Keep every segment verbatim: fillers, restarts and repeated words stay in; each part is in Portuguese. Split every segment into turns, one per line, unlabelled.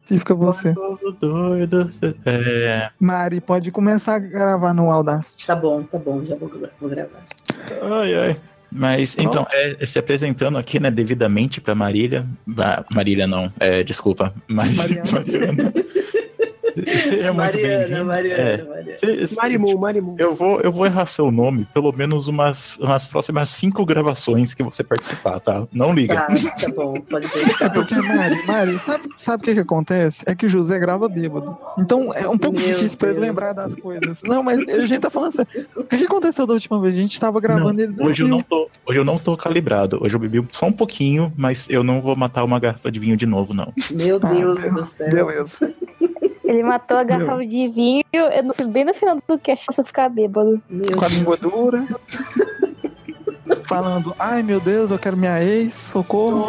Fica você.
Doido. É...
Mari, pode começar a gravar no Audacity.
Tá bom, tá bom, já vou, vou gravar.
Ai, ai. Mas, Pronto. então, é, se apresentando aqui, né, devidamente pra Marília. Ah, Marília não, é, desculpa. Mar... Mariana. Mariana. Seja muito
Mariana, Mariana,
é,
Mariana.
Se, se,
Marimu,
tipo,
Marimu.
Eu vou, eu vou errar seu nome pelo menos umas, umas próximas cinco gravações que você participar, tá? Não liga.
Tá, tá bom, pode deixar.
É porque, Mari, Mari, sabe, sabe o que que acontece? É que o José grava bêbado. Então é um pouco
Meu
difícil pra ele
Deus.
lembrar das coisas. Não, mas a gente tá falando sério. O que que aconteceu da última vez? A gente tava gravando
Não,
ele do
hoje eu
Rio.
não tô, hoje eu não tô calibrado. Hoje eu bebi só um pouquinho, mas eu não vou matar uma garrafa de vinho de novo, não.
Meu
Ah,
Deus
be-
do céu.
Beleza.
Ele matou a garrafa de vinho, eu não fui bem no final do cast pra ficar bêbado.
Meu
Com a
Deus.
língua dura. Falando, ai meu Deus, eu quero minha ex, socorro.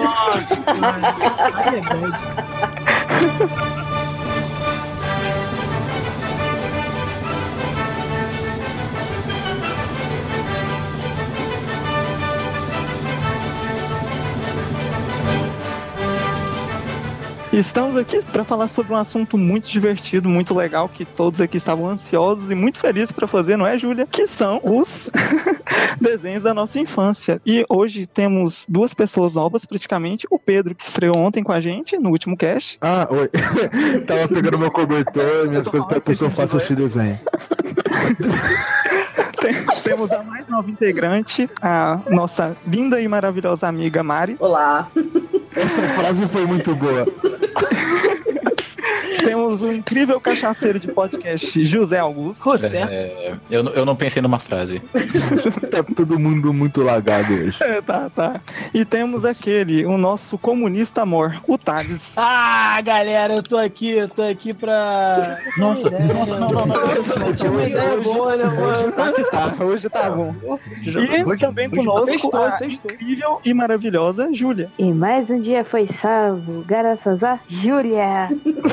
Estamos aqui para falar sobre um assunto muito divertido, muito legal, que todos aqui estavam ansiosos e muito felizes para fazer, não é, Júlia? Que são os desenhos da nossa infância. E hoje temos duas pessoas novas, praticamente. O Pedro, que estreou ontem com a gente, no último cast.
Ah, oi. Tava pegando meu cobertor, minhas coisas pra que eu faça assistir desenho.
Tem- Temos a mais nova integrante, a nossa linda e maravilhosa amiga Mari.
Olá.
Essa frase foi muito boa.
Temos o incrível cachaceiro de podcast, José Augusto.
José.
É, eu, não- eu não pensei numa frase.
Tá todo mundo muito lagado hoje.
É, tá, tá. E temos aquele, o nosso comunista amor, o Thales.
Ah, galera, eu tô aqui, eu tô aqui pra.
Nossa,
É,
nossa, não, não, não.
Eu tinha uma ideia boa, né,
Hoje
mano?
tá que tá, hoje tá bom. E também conosco
Sextou,
a
sextou.
incrível e maravilhosa Júlia.
E mais um dia foi salvo, graças a Júlia.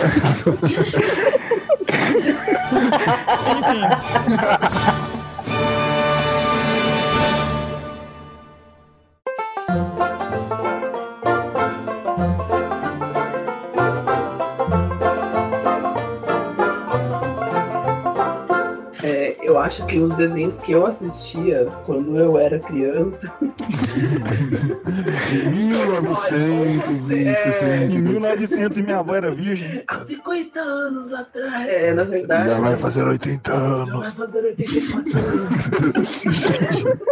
É, eu acho que os desenhos que eu assistia quando eu era criança.
mil novecentos e
Em
sessenta.
mil e novecentos minha avó era virgem.
Há cinquenta anos atrás. É, na
Já
verdade.
vai fazer oitenta
Já
anos.
vai fazer oitenta e quatro anos.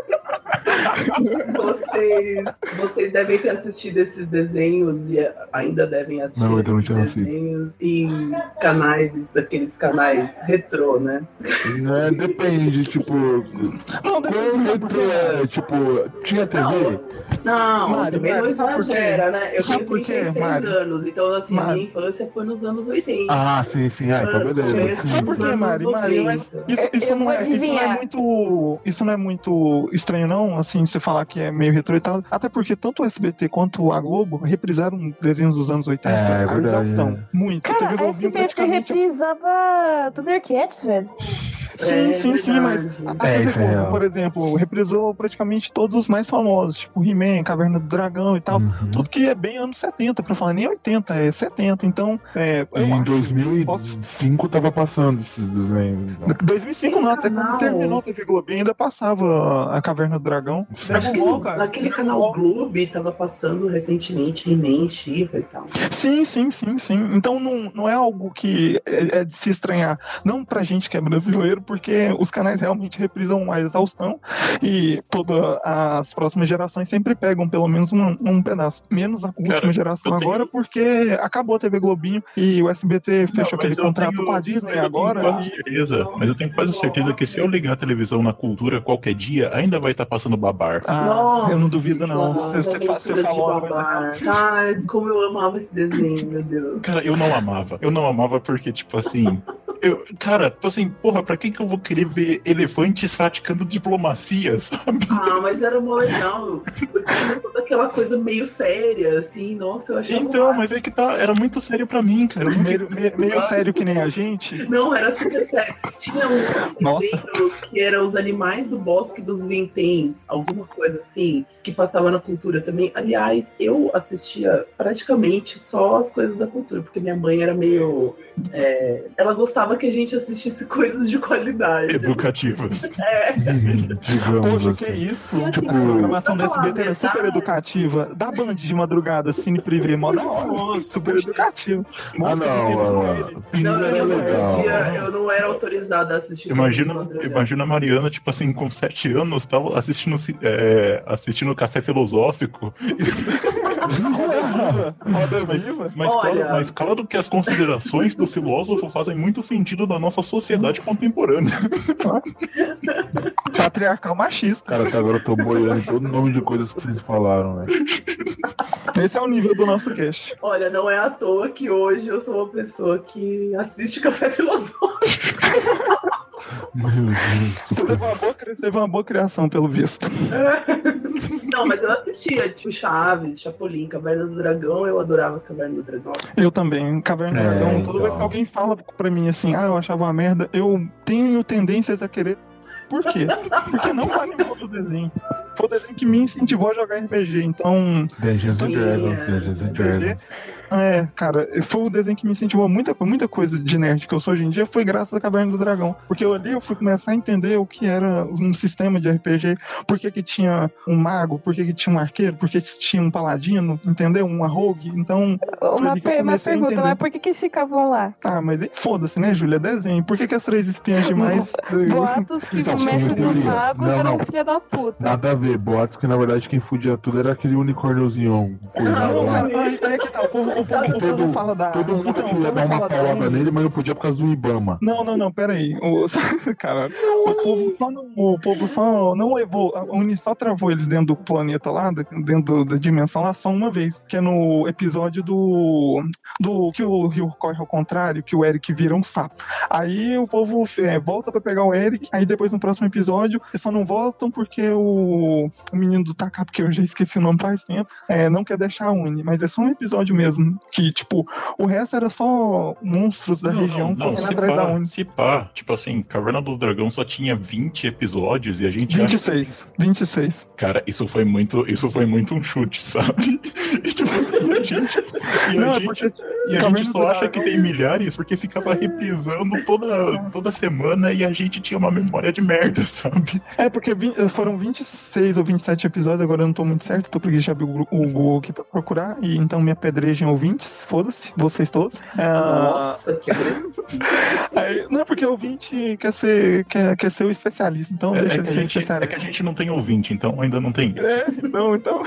Vocês, vocês devem ter assistido esses desenhos e ainda devem assistir
Não, eu não
esses
tinha nascido.
desenhos em canais, aqueles canais retrô, né?
É, depende, tipo.
Não, depois
Quando tu é, tipo, tinha T V?
Não,
Mari,
também
Mari,
não
sabe por quê?
exagera, né? Eu
Sabe
tenho
por quê,
trinta e seis
Mari?
anos, então assim, a
Mari.
minha infância foi nos anos oitenta.
Ah, sim, sim. Ah, então beleza.
Sim.
Sabe por quê, Mari? Mari, mas isso, isso,
Eu
não
vou
é, isso não é
adivinhar.
muito. Isso não é muito estranho, não, assim, você falar que é meio retrô e tal. Até porque tanto o S B T quanto a Globo reprisaram desenhos dos anos oitenta.
É, é
a
verdade,
exaustão.
é.
Muito.
Cara,
T V
a
Globinho
S B T
praticamente.
reprisava Thundercats, velho.
Sim,
É
sim, sim, mas
verdade.
a
É,
T V
isso é
Globo,
real.
por exemplo, reprisou praticamente todos os mais famosos, tipo He-Man, Caverna do Dragão e tal.
Uhum.
Tudo que é bem anos setenta, pra falar, nem oitenta, é setenta. Então, é.
E
eu
em
acho-
dois mil e
posso-
cinco tava passando esses desenhos. Então.
dois mil e cinco não, até quando
Canal.
terminou a T V Globinho ainda passava a Caverna do Dragão.
Acho que
Ball, cara.
naquele canal Globo tava passando recentemente He-Man, She-Ra e tal.
Sim, sim, sim, sim. Então não, não é algo que é, é de se estranhar. Não pra gente que é brasileiro, porque os canais realmente reprisam a exaustão e todas as próximas gerações sempre pegam pelo menos um, um pedaço. Menos a última
Cara,
geração
eu tenho-
agora, porque acabou a T V Globinho e o S B T fechou
Não,
aquele
mas eu
contrato
tenho-
com a Disney
mas eu tenho
agora.
quase
e-
certeza, mas eu tenho quase certeza que se eu ligar a televisão na cultura qualquer dia, ainda vai estar passando babar.
Ah, eu não duvido não.
Nossa,
Você, você, fa- você
aventura de
falou uma coisa
Babar. Ai, como eu amava esse desenho, meu Deus.
Cara, eu não amava. Eu não amava porque, tipo assim, eu, cara, tipo assim, porra, pra que que eu vou querer ver elefantes praticando diplomacia, sabe?
Ah, mas era mó legal. Porque tinha toda aquela coisa meio séria, assim, nossa, eu achei.
Então, mas é que tá, era muito sério pra mim, cara. Eu não
Meio, meio, meio sério que nem a gente.
Não, era super sério. Tinha um
Nossa.
que era os animais do bosque dos vinténs, alguma coisa assim, que passava na cultura também. Aliás, eu assistia praticamente só as coisas da cultura, porque minha mãe era meio... É, ela gostava que a gente assistisse coisas de qualidade.
Educativas.
É.
Digamos
Poxa, que
assim.
isso?
E,
Tipo,
assim,
a programação da
pra
S
falar
B T era
a
super
verdade-
educativa. Da Band de madrugada, Cine Privé, mó da hora. Super educativo.
Ah,
Mostra que tem
não,
com
a
ele.
Pinga
Não,
era
eu não,
legal.
podia, eu não era autorizada a assistir.
Imagina,
coisas de madrugada.
imagina a Mariana, tipo assim, com sete anos, tava assistindo, é, assistindo Café Filosófico.
Roda viva. Roda
Mas,
viva.
mas,
Olha.
claro, mas claro que as considerações do filósofo fazem muito sentido na nossa sociedade contemporânea.
Patriarcal machista.
Cara, até agora eu tô boiando todo nome de coisas que vocês falaram, velho.
Esse é o nível do nosso cast.
Olha, não é à toa que hoje eu sou uma pessoa que assiste Café Filosófico.
Meu Deus.
Você teve uma boa, cri- teve uma boa criação, pelo visto.
Não, mas eu assistia, tipo, Chaves, Chapolin, Caverna do Dragão, eu adorava Caverna do Dragão.
Eu também, Caverna do
É,
Dragão.
então.
Toda vez que alguém fala pra mim assim, ah, eu achava uma merda, eu tenho tendências a querer. Por quê? Porque não vale mal do desenho. Foi o desenho que me incentivou a jogar R P G, então.
Dungeons and
Sim,
Dragons,
é.
Dungeons and Dragons.
É, cara, foi o desenho que me incentivou a muita, muita coisa de nerd que eu sou hoje em dia, foi graças a Caverna do Dragão. Porque eu ali eu fui começar a entender o que era um sistema de R P G, por que que tinha um mago, por que que tinha um arqueiro, por que que tinha um paladino, entendeu? Um rogue. Então,
Uma,
ali que eu
per- uma
comecei a
pergunta,
entender.
mas por que, que eles ficavam lá?
ah, mas aí foda-se, né, Júlia? Desenho. Por que que as três espiãs demais...
Boatos que
Então,
o mestre
sim,
dos
teoria.
magos
Não,
era um
não.
filho da puta.
Nada a ver, boatos que na verdade quem fudia tudo era aquele unicórniozinho coisado
Não,
lá.
aí, aí que tá, o povo, o povo, o povo
Todo,
fala da...
todo mundo
então, o
queria
povo
dar uma
fala da
paulada
Uni.
nele, mas não podia por causa do Ibama.
Não, não, não, peraí. O, cara, o povo só não, o povo só não levou, a Uni só travou eles dentro do planeta lá, dentro da dimensão lá, só uma vez, que é no episódio do, do que o Rio corre ao contrário, que o Eric vira um sapo. Aí o povo é, volta pra pegar o Eric, aí depois no próximo episódio, eles só não voltam porque o, o menino do Takap, que eu já esqueci o nome faz tempo, é, não quer deixar a Uni, mas é só um episódio mesmo, que tipo, o resto era só monstros da
Não,
região
não, não,
correndo
se
atrás da
pá,
Uni.
se pá, tipo assim, Caverna do Dragão só tinha vinte episódios e a gente
vinte e
acha...
seis, vinte e seis.
Cara, isso foi muito, isso foi muito um chute, sabe? E, tipo assim, a gente, e a
Não, é
gente,
porque
e a
Caverna
gente
do
só acha
Dragão-
que tem milhares porque ficava reprisando toda, toda semana e a gente tinha uma memória de merda, sabe?
É, porque vi- foram vinte e seis ou vinte e sete episódios, agora eu não tô muito certo, tô preguiça de abrir o, o Google aqui pra procurar, e então me apedrejem ouvintes, foda-se, vocês todos. É,
Nossa, que agressivo.
aí- não, porque o ouvinte quer ser, quer, quer ser o especialista, então
É,
deixa
é
ele
que a
ser
gente, é
especialista.
que a gente não tem ouvinte, então ainda não tem.
É, não, então.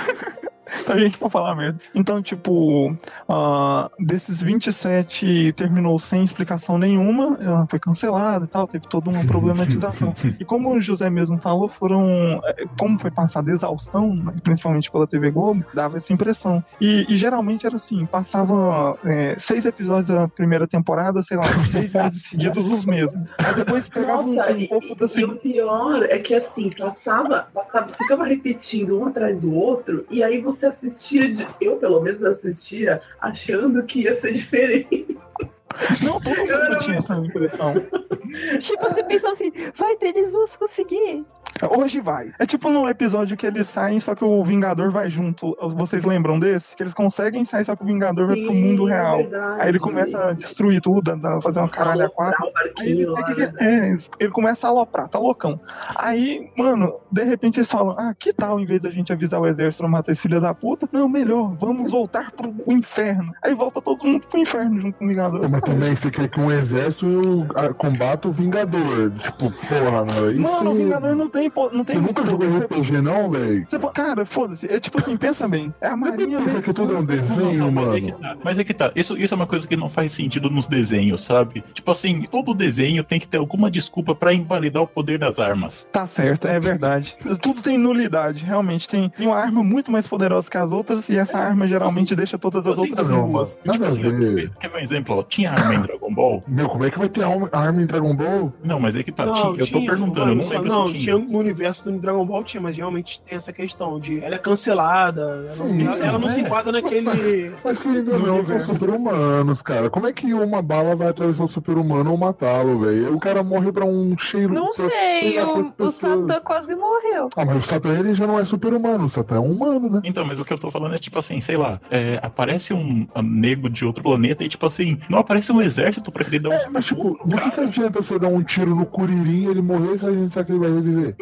A gente pode falar merda. Então, tipo, uh, desses vinte e sete terminou sem explicação nenhuma, ela foi cancelada e tal, teve toda uma problematização. E como o José mesmo falou, foram. Como foi passada exaustão, né, principalmente pela T V Globo, dava essa impressão. E, e geralmente era assim: passava é, seis episódios da primeira temporada, sei lá, por seis meses seguidos os mesmos. Aí depois pegava um,
Nossa,
um
e,
pouco da
e o
segunda.
pior é que assim, passava, passava, ficava repetindo um atrás do outro, e aí você assistia, de- eu pelo menos assistia, achando que ia ser diferente.
Não, todo mundo tinha essa impressão.
Tipo, você pensou assim, vai ter, eles vão conseguir.
Hoje vai. É tipo no episódio que eles saem, só que o Vingador vai junto. Vocês lembram desse? Que eles conseguem sair, só que o Vingador vai pro mundo real.
Verdade.
Aí ele começa a destruir tudo, a fazer uma caralho a quatro.
Aloprar o
Aí ele,
barquinho lá,
é, que-
né?
é, ele começa a aloprar, tá loucão. Aí, mano, de repente eles falam: ah, que tal, em vez da gente avisar o exército pra matar esse filho da puta? Não, melhor, vamos voltar pro inferno. Aí volta todo mundo pro inferno junto com o Vingador.
Mas também você quer que um exército ah, combata o Vingador. Tipo, porra, meu. Isso...
Mano, o Vingador não tem tem, não tem
Você
muito
nunca jogou
você,
R P G, não, velho?
Cara, foda-se. É tipo assim, pensa bem. É a Marinha.
Isso aqui tudo é um desenho,
não,
mano.
Mas é que tá. Mas é que tá. Isso, isso é uma coisa que não faz sentido nos desenhos, sabe? Tipo assim, todo desenho tem que ter alguma desculpa pra invalidar o poder das armas.
Tá certo, é verdade. Tudo tem nulidade, realmente. Tem, tem uma arma muito mais poderosa que as outras e essa arma geralmente assim, deixa todas as assim, outras
não,
nulas.
Nada
tipo
a
assim,
ver.
Quer ver um exemplo? Ó, tinha arma em Dragon Ball?
Meu, como é que vai ter arma em Dragon Ball?
Não, mas é que tá.
Não,
tinha, eu tô
tinha,
perguntando, eu não lembro
não,
se tinha.
tinha no universo do Dragon Ball, tinha, mas realmente tem essa questão de ela é cancelada, ela, Sim, não, ela, ela não é. se enquadra naquele...
Mas que ainda não são super-humanos, cara. Como é que uma bala vai atravessar o super-humano ou matá-lo, velho? O cara morre pra um cheiro...
Não
pra,
sei, o, o Satã quase morreu.
Ah, mas o Satã, ele já não é super-humano, o Satã é um humano, né?
Então, mas o que eu tô falando é tipo assim, sei lá, é, aparece um, um nego de outro planeta e tipo assim, não aparece um exército pra querer dar um...
É, mas tipo, do que, que adianta você dar um tiro no Kuririn e ele morrer se a gente sabe que ele vai reviver?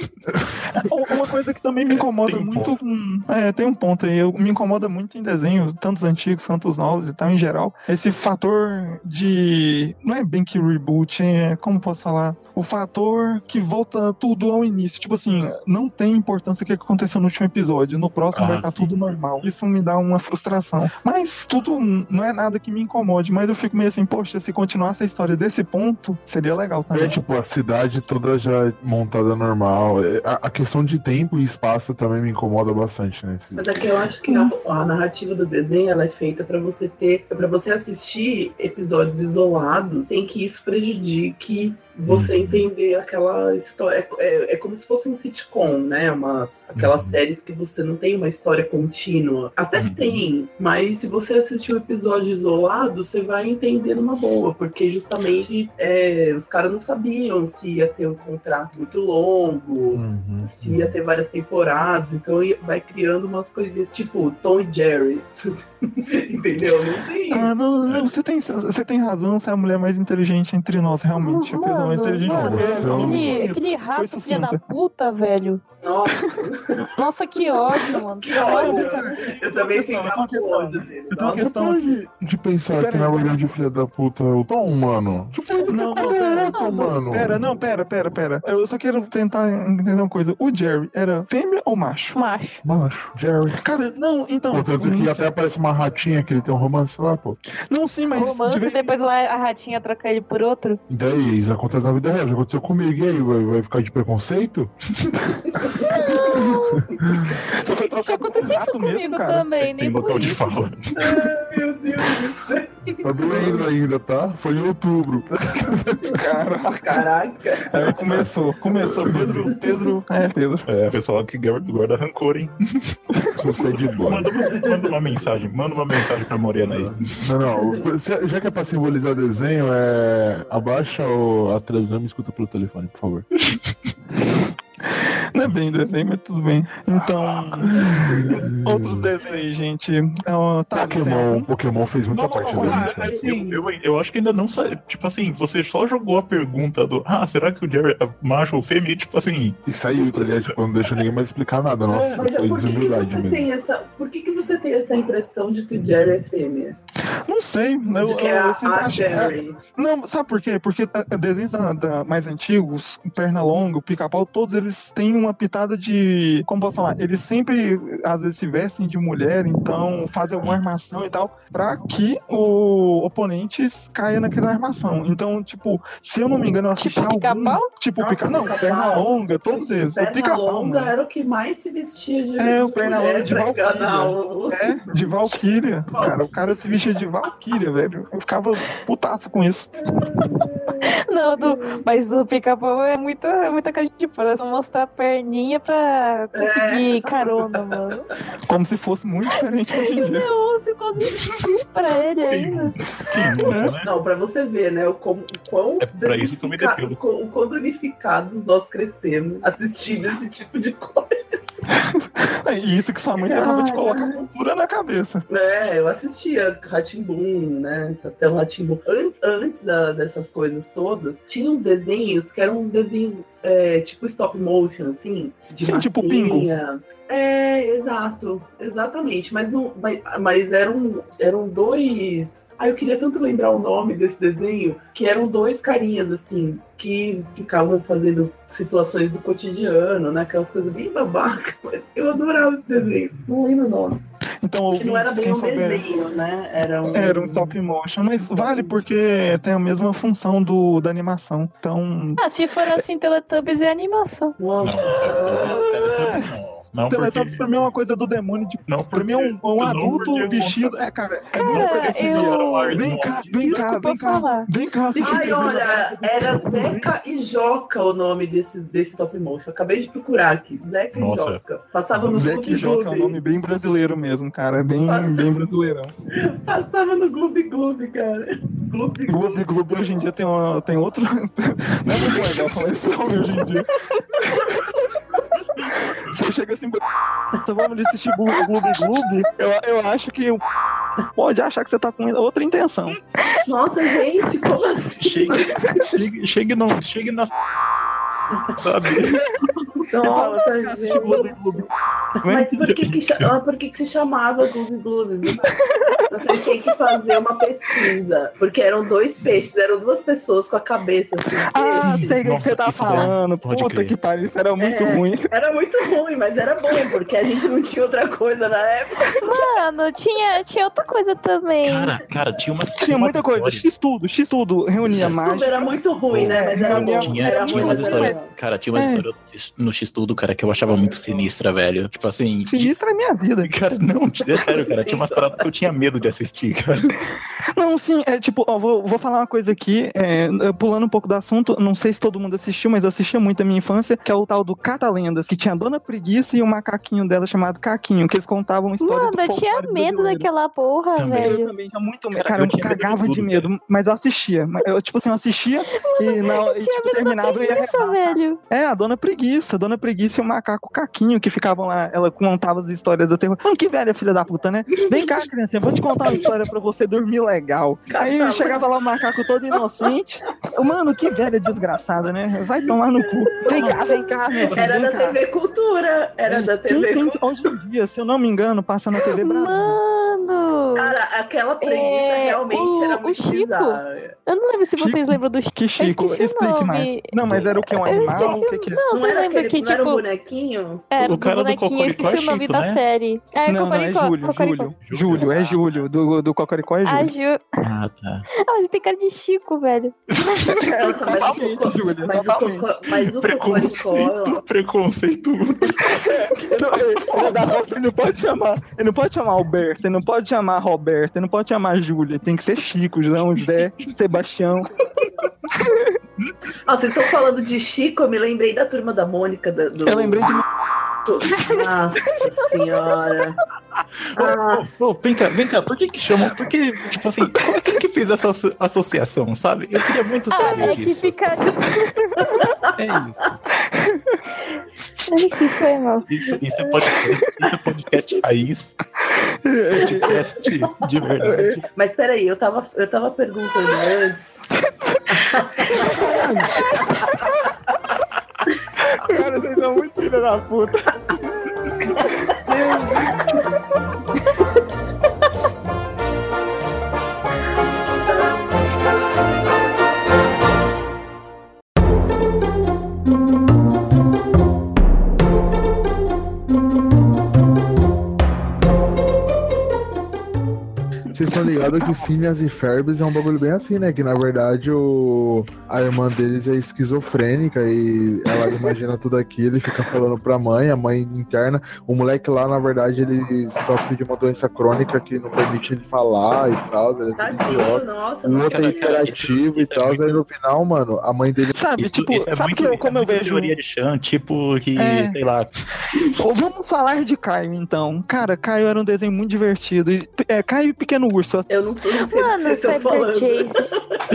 Uma coisa que também me incomoda
um
muito... Com... É, tem um ponto aí, eu, me incomoda muito em desenho, tanto os antigos quanto os novos e tal, em geral, esse fator de... Não é bem que reboot, é... Como posso falar? O fator que volta tudo ao início. Tipo assim, não tem importância o que aconteceu no último episódio. No próximo ah, vai estar tá tudo normal. Isso me dá uma frustração. Mas tudo não é nada que me incomode. Mas eu fico meio assim, poxa, se continuasse a história desse ponto, seria legal também.
É tipo, a cidade toda já montada normal. A, a questão de tempo e espaço também me incomoda bastante, né?
Mas é que eu acho que a, a narrativa do desenho ela é feita pra você ter, para você assistir episódios isolados sem que isso prejudique você entender aquela história. É, é como se fosse um sitcom, né? Uma, aquelas uhum. séries que você não tem uma história contínua. Até uhum. tem, mas se você assistir um episódio isolado, você vai entender numa boa, porque justamente é, os caras não sabiam se ia ter um contrato muito longo, uhum. se ia ter várias temporadas, então vai criando umas coisinhas tipo Tom e Jerry. Entendeu? Não tem.
Ah, não, não, você tem, você tem razão, você é a mulher mais inteligente entre nós, realmente.
Mano,
mais inteligente
mano,
porque
aquele, aquele rato filha da puta, velho.
Nossa.
Nossa, que ódio, mano.
Que ódio. Eu também tenho uma questão.
Eu tenho uma questão de, de pensar pera que na verdade filha da puta é o Tom, mano.
Não, não, pera, não, mano. Pera, não, pera, pera, pera. Eu só quero tentar entender uma coisa. O Jerry era fêmea ou macho?
Macho.
Macho, Jerry.
Cara, não, então.
Pô, tanto que até aparece uma ratinha que ele tem um romance lá, pô.
Não, sim, mas.
Romance de... e depois lá a ratinha troca ele por outro.
E daí, isso acontece na vida real. Já aconteceu comigo, e aí? Vai, vai ficar de preconceito?
Já aconteceu isso comigo mesmo, também, nem por isso.
Fala.
Ai, meu Deus do céu.
Tá doendo ainda, tá? Foi em outubro.
Caraca.
Caraca.
É, começou, começou. Pedro, Pedro. É, Pedro.
É, pessoal que guarda rancor, hein?
Você é de boa.
Manda, manda uma mensagem, manda uma mensagem pra Morena aí.
Não, não. Já que é pra simbolizar desenho, é. Abaixa a televisão e me escuta pelo telefone, por favor.
Não é bem desenho, mas tudo bem. Então, outros desenhos aí, gente. É, tá,
Pokémon, Pokémon fez muita
não,
parte
não,
dele.
Assim, eu, eu, eu acho que ainda não sabe. Tipo assim, você só jogou a pergunta do ah, será que o Jerry é macho ou fêmea? E, tipo assim.
E saiu, tá ligado? Tipo, não deixa ninguém mais explicar nada. Nossa,
é, mas
foi
por que que você
mesmo.
tem essa, por que, que você tem essa impressão de que o Jerry é fêmea?
Não sei. Eu,
de que é
eu, eu
a,
sempre
a
achei.
Jerry.
Não, sabe por quê? Porque desenhos da, da, mais antigos, Pernalonga, o Pica-Pau, todos eles têm uma pitada de. Como posso falar? Eles sempre, às vezes, se vestem de mulher, então fazem alguma armação e tal, pra que o oponente caia naquela armação. Então, tipo, se eu não me engano, eu assisti
tipo
algum.
Pica-Pau?
Tipo, pica... Não, Pernalonga, todos eles. O
Pica-Pau era o que mais se vestia de.
É, o Pernalonga de Valkyria.
O...
É, de Valkyria. Cara, o cara se vestia de Valkyria, velho. Eu ficava putaço com isso.
Não, do, mas o Pica-Pau é muita, é muita cara de pau. É só mostrar a perninha pra conseguir é. carona, mano.
Como se fosse muito diferente hoje em dia.
Não, se conseguir pra ele ainda.
É. Não, pra você ver, né? O, como, o quão
é pra isso que eu me defendo.
O quão danificados nós crescemos assistindo esse tipo de coisa.
É isso que sua mãe tentava te colocar cultura na cabeça.
É, eu assistia Rá-Tim-Bum, né? Castelo Rá-Tim-Bum. Antes, antes da, dessas coisas todas, tinha uns desenhos que eram uns desenhos é, tipo stop motion, assim. De
Sim,
massinha.
tipo Pingo.
É, exato. Exatamente. Mas, não, mas, mas eram, eram dois... Ah, eu queria tanto lembrar o nome desse desenho, que eram dois carinhas, assim, que ficavam fazendo situações do cotidiano, né? Aquelas coisas bem babacas, mas eu adorava esse desenho. Não lembro o nome.
Então,
que não era bem um
souber...
desenho, né? Era um...
Era um stop motion, mas vale porque tem a mesma função do, da animação. Então.
Ah, se for assim, Teletubbies é animação.
Não, Teletubbies não. Não,
Teletubbies
porque...
pra mim é uma coisa do demônio. De...
Não,
pra mim é um, um adulto vestido. É, cara, é
Cara,
muito parecido.
eu...
Vem cá, vem cá, vem cá. Vem cá, assiste.
Ai, olha, era Zeca e Joca o nome desse, desse top motion. Eu acabei de procurar aqui. Zeca
Nossa.
e Joca. Passava no
Zeca
Gloob
e Joca é um
Gloob.
nome bem brasileiro mesmo, cara. É bem,
Nossa.
bem brasileirão.
Passava no Gloob Gloob, cara. Gloob
Gloob Gloob hoje em dia tem, uma, tem outro. Não é muito legal falar esse nome hoje em dia. Você chega assim, você vamos assistir Gloob Gloob, eu, eu acho que pode achar que você tá com outra intenção.
Nossa, gente, como assim?
Chegue, chegue, chegue, no, chegue na... Sabe?
Nossa, gente.
Gloob Gloob.
Mas por que que, cha- por que que se chamava Gloob Gloob? Vocês têm que fazer uma pesquisa. Porque eram dois peixes, eram duas pessoas com a cabeça assim.
Ah,
peixe.
sei o que
Nossa,
você tá
isso
falando.
pode
Puta
crer.
que pariu, isso era muito
É,
ruim.
Era muito ruim, mas era bom, porque a gente não tinha outra coisa na época.
Mano, tinha, tinha outra coisa também.
Cara, cara, tinha uma...
Tinha muita coisa, X tudo, X tudo, reunia
Tudo
mágica.
era muito ruim, né? Mas era bom.
Tinha,
Era
tinha
muito
umas
bom.
histórias, cara, tinha umas
É.
histórias no X-Tudo, cara, que eu achava muito sinistra, velho. Tipo assim...
Sinistra é minha vida.
Cara, não, é sério, cara, tinha umas paradas que eu tinha medo de assistir, cara.
Não, sim, é tipo, ó, vou, vou falar uma coisa aqui, é, pulando um pouco do assunto, não sei se todo mundo assistiu, mas eu assistia muito na minha infância, que é o tal do Catalendas, que tinha a Dona Preguiça e o macaquinho dela chamado Caquinho, que eles contavam histórias
Mano,
do
eu tinha
folclore
medo
brasileiro.
daquela porra,
Também.
Eu
velho.
também tinha muito medo,
Cara,
cara,
eu
eu,
tinha medo de
cagava de
tudo,
medo, mas eu assistia, eu, tipo assim, eu assistia e, na, e
Tinha
tipo,
medo da
terminava e ia
preguiça,
arrebentar.
velho.
É, a Dona Preguiça, a Dona Preguiça e o macaco Caquinho, que ficavam lá, ela contava as histórias do terror. Mano, que velha filha da puta, né? Vem cá, criancinha, vou te contar uma história pra você dormir legal. Aí chegava lá o macaco todo inocente. Mano, que velha desgraçada, né? Vai tomar no cu. Vem cá, vem cá, meu filho,
Era
vem
da
cá.
T V Cultura. Era da T V
Sim, sim,
Cultura.
hoje em dia, se eu não me engano, passa na T V Brasil.
Mano,
Cara, aquela preguiça
É,
realmente
o-
era
o
muito
Chico.
bizarra.
eu não lembro se vocês
Chico?
lembram do Chico.
Que Chico,
esqueci o
explique
nome.
mais. Não, mas era o que? Um
Eu
animal?
esqueci
O que, que é?
Não,
Não
você
era,
lembra
aquele,
que,
não era um
tipo,
bonequinho?
era
O cara do
bonequinho, eu
Cocoricó
esqueci
é
o nome
Chico,
da
né?
série. É,
Não, não, é
Cocoricó,
Júlio,
Cocoricó.
Júlio. Júlio, é Júlio. Do, do Cocoricó é
A
Júlio.
Ju...
Ah, tá.
Ah, ele tem cara de Chico, velho.
Nossa, mas o
Totalmente,
Cocó-
Júlio,
mas o
totalmente.
Cocó- mas o Cocoricó...
Preconceito, preconceito.
Ele não, ele, ele dá nossa, ele não pode chamar. Ele não pode chamar Alberto, ele não pode chamar Roberto, ele não pode chamar Júlia. Tem que ser Chico, João, Zé, Sebastião.
Ah, vocês estão falando de Chico, eu me lembrei da Turma da Mônica. Da, do...
Eu lembrei de.
Nossa senhora. Ah,
Pô, vem cá, vem cá, por que que chamam? Por que, tipo assim, como é que, que fez essa asso- associação, sabe? Eu queria muito
Ah,
saber
é que
disso.
fica...
É
Ixi, foi mal.
isso. Isso, isso é podcast, isso é podcast raiz. Podcast de verdade.
mas peraí, eu tava, eu tava perguntando antes.
Cara, vocês são muito filha da puta.
Vocês estão ligados que Phineas e Ferb é um bagulho bem assim, né? Que na verdade o... a irmã deles é esquizofrênica e ela imagina tudo aquilo e fica falando pra mãe, a mãe interna. O moleque lá, na verdade, ele sofre de uma doença crônica que não permite ele falar e tal. Ele é tudo
Tadinho,
idiota.
nossa.
O outro é
Cara, cara,
hiperativo
isso-
e
isso é
tal.
muito-
Aí no final, mano, a mãe dele.
Sabe,
Isso-
tipo,
isso é
sabe
muito-
que eu,
isso
como
é
eu
muito
vejo.
teoria de Chan, tipo que,
É.
sei lá.
Ou vamos falar de Caio, então. Cara, Caio era um desenho muito divertido. E, é, Caio e Pequeno Urso.
Eu não, não sei do que
Mano,
vocês estão
Cyber
falando.
Chase.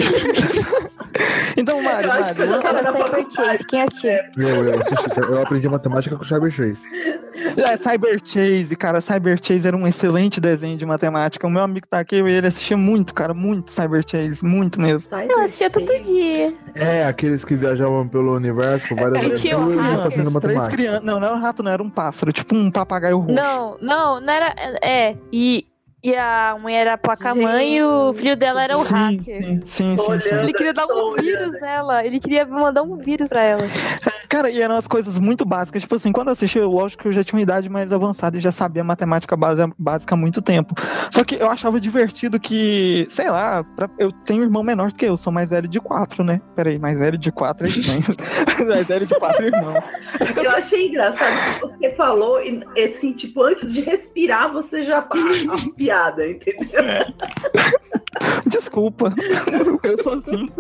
Então, Mário,
Eu acho que eu já
Mário.
tava na
Cyber
faculdade.
Chase, quem assistiu?
Eu, eu, assisti, eu aprendi matemática com o Cyber Chase.
É, Cyber Chase, cara. Cyber Chase era um excelente desenho de matemática. O meu amigo tá aqui e ele assistia muito, cara. Muito Cyber Chase. Muito mesmo.
Eu assistia todo dia.
É, aqueles que viajavam pelo universo, várias
É, tinha um
aventuras,
rato.
fazendo
Crianças, três
matemática.
crianças. Não, não era um rato, não. Era um pássaro. Tipo um papagaio roxo.
Não, não, não era. É, e E a mulher era a placa-mãe e o filho dela era o
Sim,
hacker.
sim, sim, sim, sim.
Ele queria dar um vírus nela. Ele queria mandar um vírus pra ela.
Cara, e eram as coisas muito básicas. Tipo assim, quando eu assisti, lógico que eu já tinha uma idade mais avançada e já sabia matemática base- básica há muito tempo. Só que eu achava divertido que, sei lá, pra- eu tenho um irmão menor do que eu, sou mais velho de quatro, né? Peraí, mais velho de quatro é estranho. Mais velho de quatro irmãos.
Eu achei engraçado que você falou, e, assim, tipo, antes de respirar, você já pá, a piada, entendeu?
Desculpa, eu sou assim.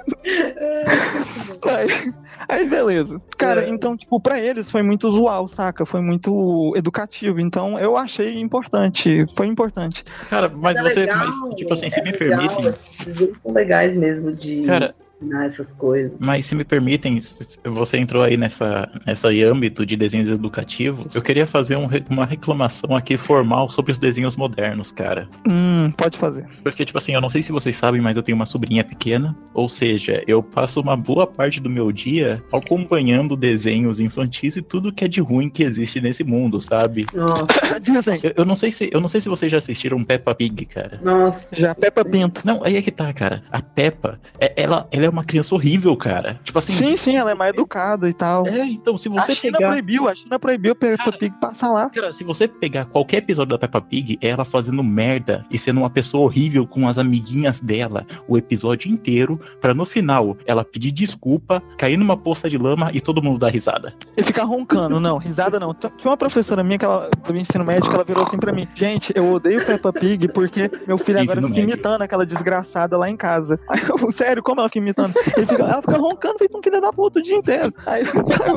Aí, aí, beleza. Cara,
É.
então, tipo, pra eles foi muito usual, saca? Foi muito educativo. Então, eu achei importante. Foi importante.
Cara, mas
É
você,
legal,
mas, tipo assim, se
é
me
legal,
permitem,
esses desenhos são legais mesmo de
cara,
ensinar essas coisas.
mas se me permitem, se você entrou aí nessa, nessa âmbito de desenhos educativos, eu queria fazer um re- uma reclamação aqui formal sobre os desenhos modernos, cara.
Hum, pode fazer.
Porque, tipo assim, eu não sei se vocês sabem, mas eu tenho uma sobrinha pequena. Ou seja, eu passo uma boa parte do meu dia acompanhando desenhos infantis e tudo que é de ruim que existe nesse mundo, sabe?
Nossa,
Dizem,
Eu, eu não sei se, eu não sei se vocês já assistiram Peppa Pig, cara.
nossa.
já Peppa Pinto.
Não, aí é que tá, cara. A Peppa, é- ela, ela é uma criança horrível, cara. Tipo assim.
Sim, sim, ela é mais educada e tal.
É, então, se
A
você
China
pegar.
proibiu, a China proibiu Peppa
Cara,
Pig passar lá.
Cara, se você pegar qualquer episódio da Peppa Pig, é ela fazendo merda e sendo uma pessoa horrível com as amiguinhas dela o episódio inteiro, pra no final ela pedir desculpa, cair numa poça de lama e todo mundo dar risada.
E ficar roncando, não, risada não. Tinha uma professora minha que ela, do ensino médio, que ela virou assim pra mim: gente, eu odeio Peppa Pig porque meu filho agora
Ensino
fica
médio.
imitando aquela desgraçada lá em casa. Aí eu, sério, como ela fica imitando? Ele fica- ela fica roncando feito um filho da puta o dia inteiro. Aí eu-